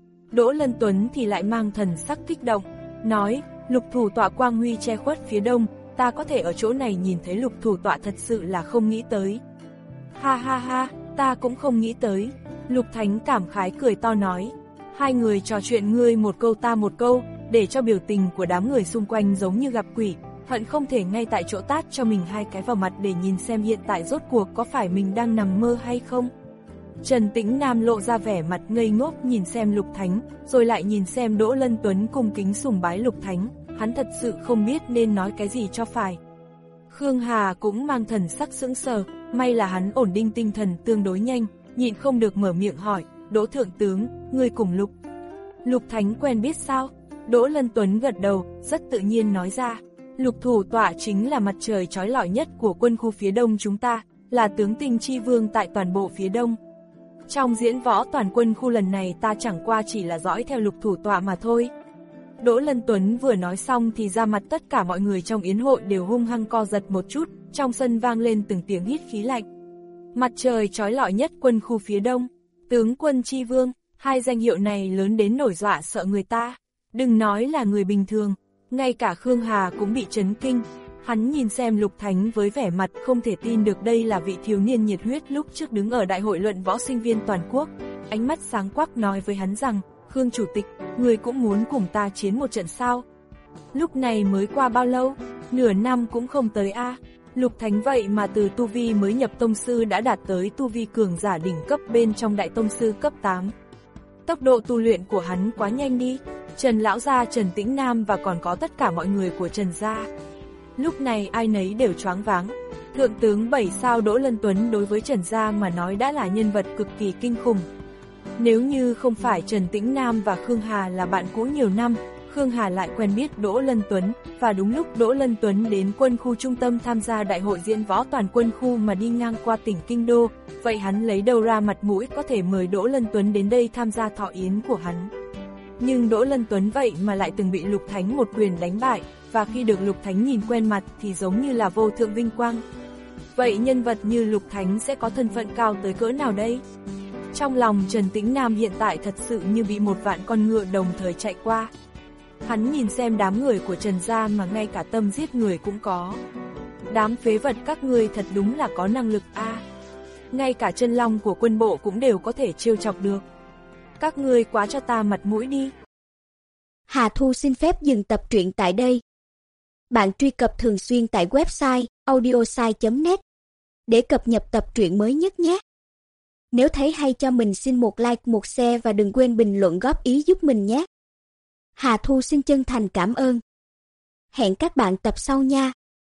Đỗ Lân Tuấn thì lại mang thần sắc kích động, nói, Lục thủ tọa quang huy che khuất phía đông, ta có thể ở chỗ này nhìn thấy Lục thủ tọa thật sự là không nghĩ tới. Ha ha ha, Ta cũng không nghĩ tới. Lục Thánh cảm khái cười to nói. Hai người trò chuyện ngươi một câu ta một câu, để cho biểu tình của đám người xung quanh giống như gặp quỷ, hận không thể ngay tại chỗ tát cho mình hai cái vào mặt để nhìn xem hiện tại rốt cuộc có phải mình đang nằm mơ hay không. Trần Tĩnh Nam lộ ra vẻ mặt ngây ngốc nhìn xem Lục Thánh, rồi lại nhìn xem Đỗ Lân Tuấn cung kính sùng bái Lục Thánh, hắn thật sự không biết nên nói cái gì cho phải. Khương Hà cũng mang thần sắc sững sờ, may là hắn ổn định tinh thần tương đối nhanh, nhịn không được mở miệng hỏi, Đỗ Thượng Tướng, ngươi cùng Lục Lục Thánh quen biết sao? Đỗ Lân Tuấn gật đầu, rất tự nhiên nói ra, Lục thủ tọa chính là mặt trời chói lọi nhất của quân khu phía đông chúng ta, là tướng tinh chi vương tại toàn bộ phía đông. Trong diễn võ toàn quân khu lần này ta chẳng qua chỉ là dõi theo Lục thủ tọa mà thôi. Đỗ Lân Tuấn vừa nói xong thì ra mặt tất cả mọi người trong yến hội đều hung hăng co giật một chút, trong sân vang lên từng tiếng hít khí lạnh. Mặt trời chói lọi nhất quân khu phía đông, tướng quân chi vương, hai danh hiệu này lớn đến nổi dọa sợ người ta. Đừng nói là người bình thường, ngay cả Khương Hà cũng bị chấn kinh. Hắn nhìn xem Lục Thánh với vẻ mặt không thể tin được đây là vị thiếu niên nhiệt huyết lúc trước đứng ở đại hội luận võ sinh viên toàn quốc. Ánh mắt sáng quắc nói với hắn rằng, Khương Chủ tịch, người cũng muốn cùng ta chiến một trận sao? Lúc này mới qua bao lâu? Nửa năm cũng không tới a. Lục Thánh vậy mà từ tu vi mới nhập tông sư đã đạt tới tu vi cường giả đỉnh cấp bên trong đại tông sư cấp tám. Tốc độ tu luyện của hắn quá nhanh đi. Trần Lão Gia, Trần Tĩnh Nam và còn có tất cả mọi người của Trần Gia. Lúc này ai nấy đều choáng váng. Thượng tướng bảy sao Đỗ Lân Tuấn đối với Trần Gia mà nói đã là nhân vật cực kỳ kinh khủng. Nếu như không phải Trần Tĩnh Nam và Khương Hà là bạn cũ nhiều năm, Khương Hà lại quen biết Đỗ Lân Tuấn, và đúng lúc Đỗ Lân Tuấn đến quân khu trung tâm tham gia đại hội diễn võ toàn quân khu mà đi ngang qua tỉnh Kinh Đô, vậy hắn lấy đâu ra mặt mũi có thể mời Đỗ Lân Tuấn đến đây tham gia thọ yến của hắn. Nhưng Đỗ Lân Tuấn vậy mà lại từng bị Lục Thánh một quyền đánh bại, và khi được Lục Thánh nhìn quen mặt thì giống như là vô thượng vinh quang. Vậy nhân vật như Lục Thánh sẽ có thân phận cao tới cỡ nào đây? Trong lòng Trần Tĩnh Nam hiện tại thật sự như bị một vạn con ngựa đồng thời chạy qua. Hắn nhìn xem đám người của Trần Gia mà ngay cả tâm giết người cũng có. Đám phế vật các ngươi thật đúng là có năng lực a. À, ngay cả chân long của quân bộ cũng đều có thể trêu chọc được. Các ngươi quá cho ta mặt mũi đi. Hà Thu xin phép dừng tập truyện tại đây. Bạn truy cập thường xuyên tại website audiosai chấm net để cập nhật tập truyện mới nhất nhé. Nếu thấy hay cho mình xin một like, một share và đừng quên bình luận góp ý giúp mình nhé. Hà Thu xin chân thành cảm ơn. Hẹn các bạn tập sau nha.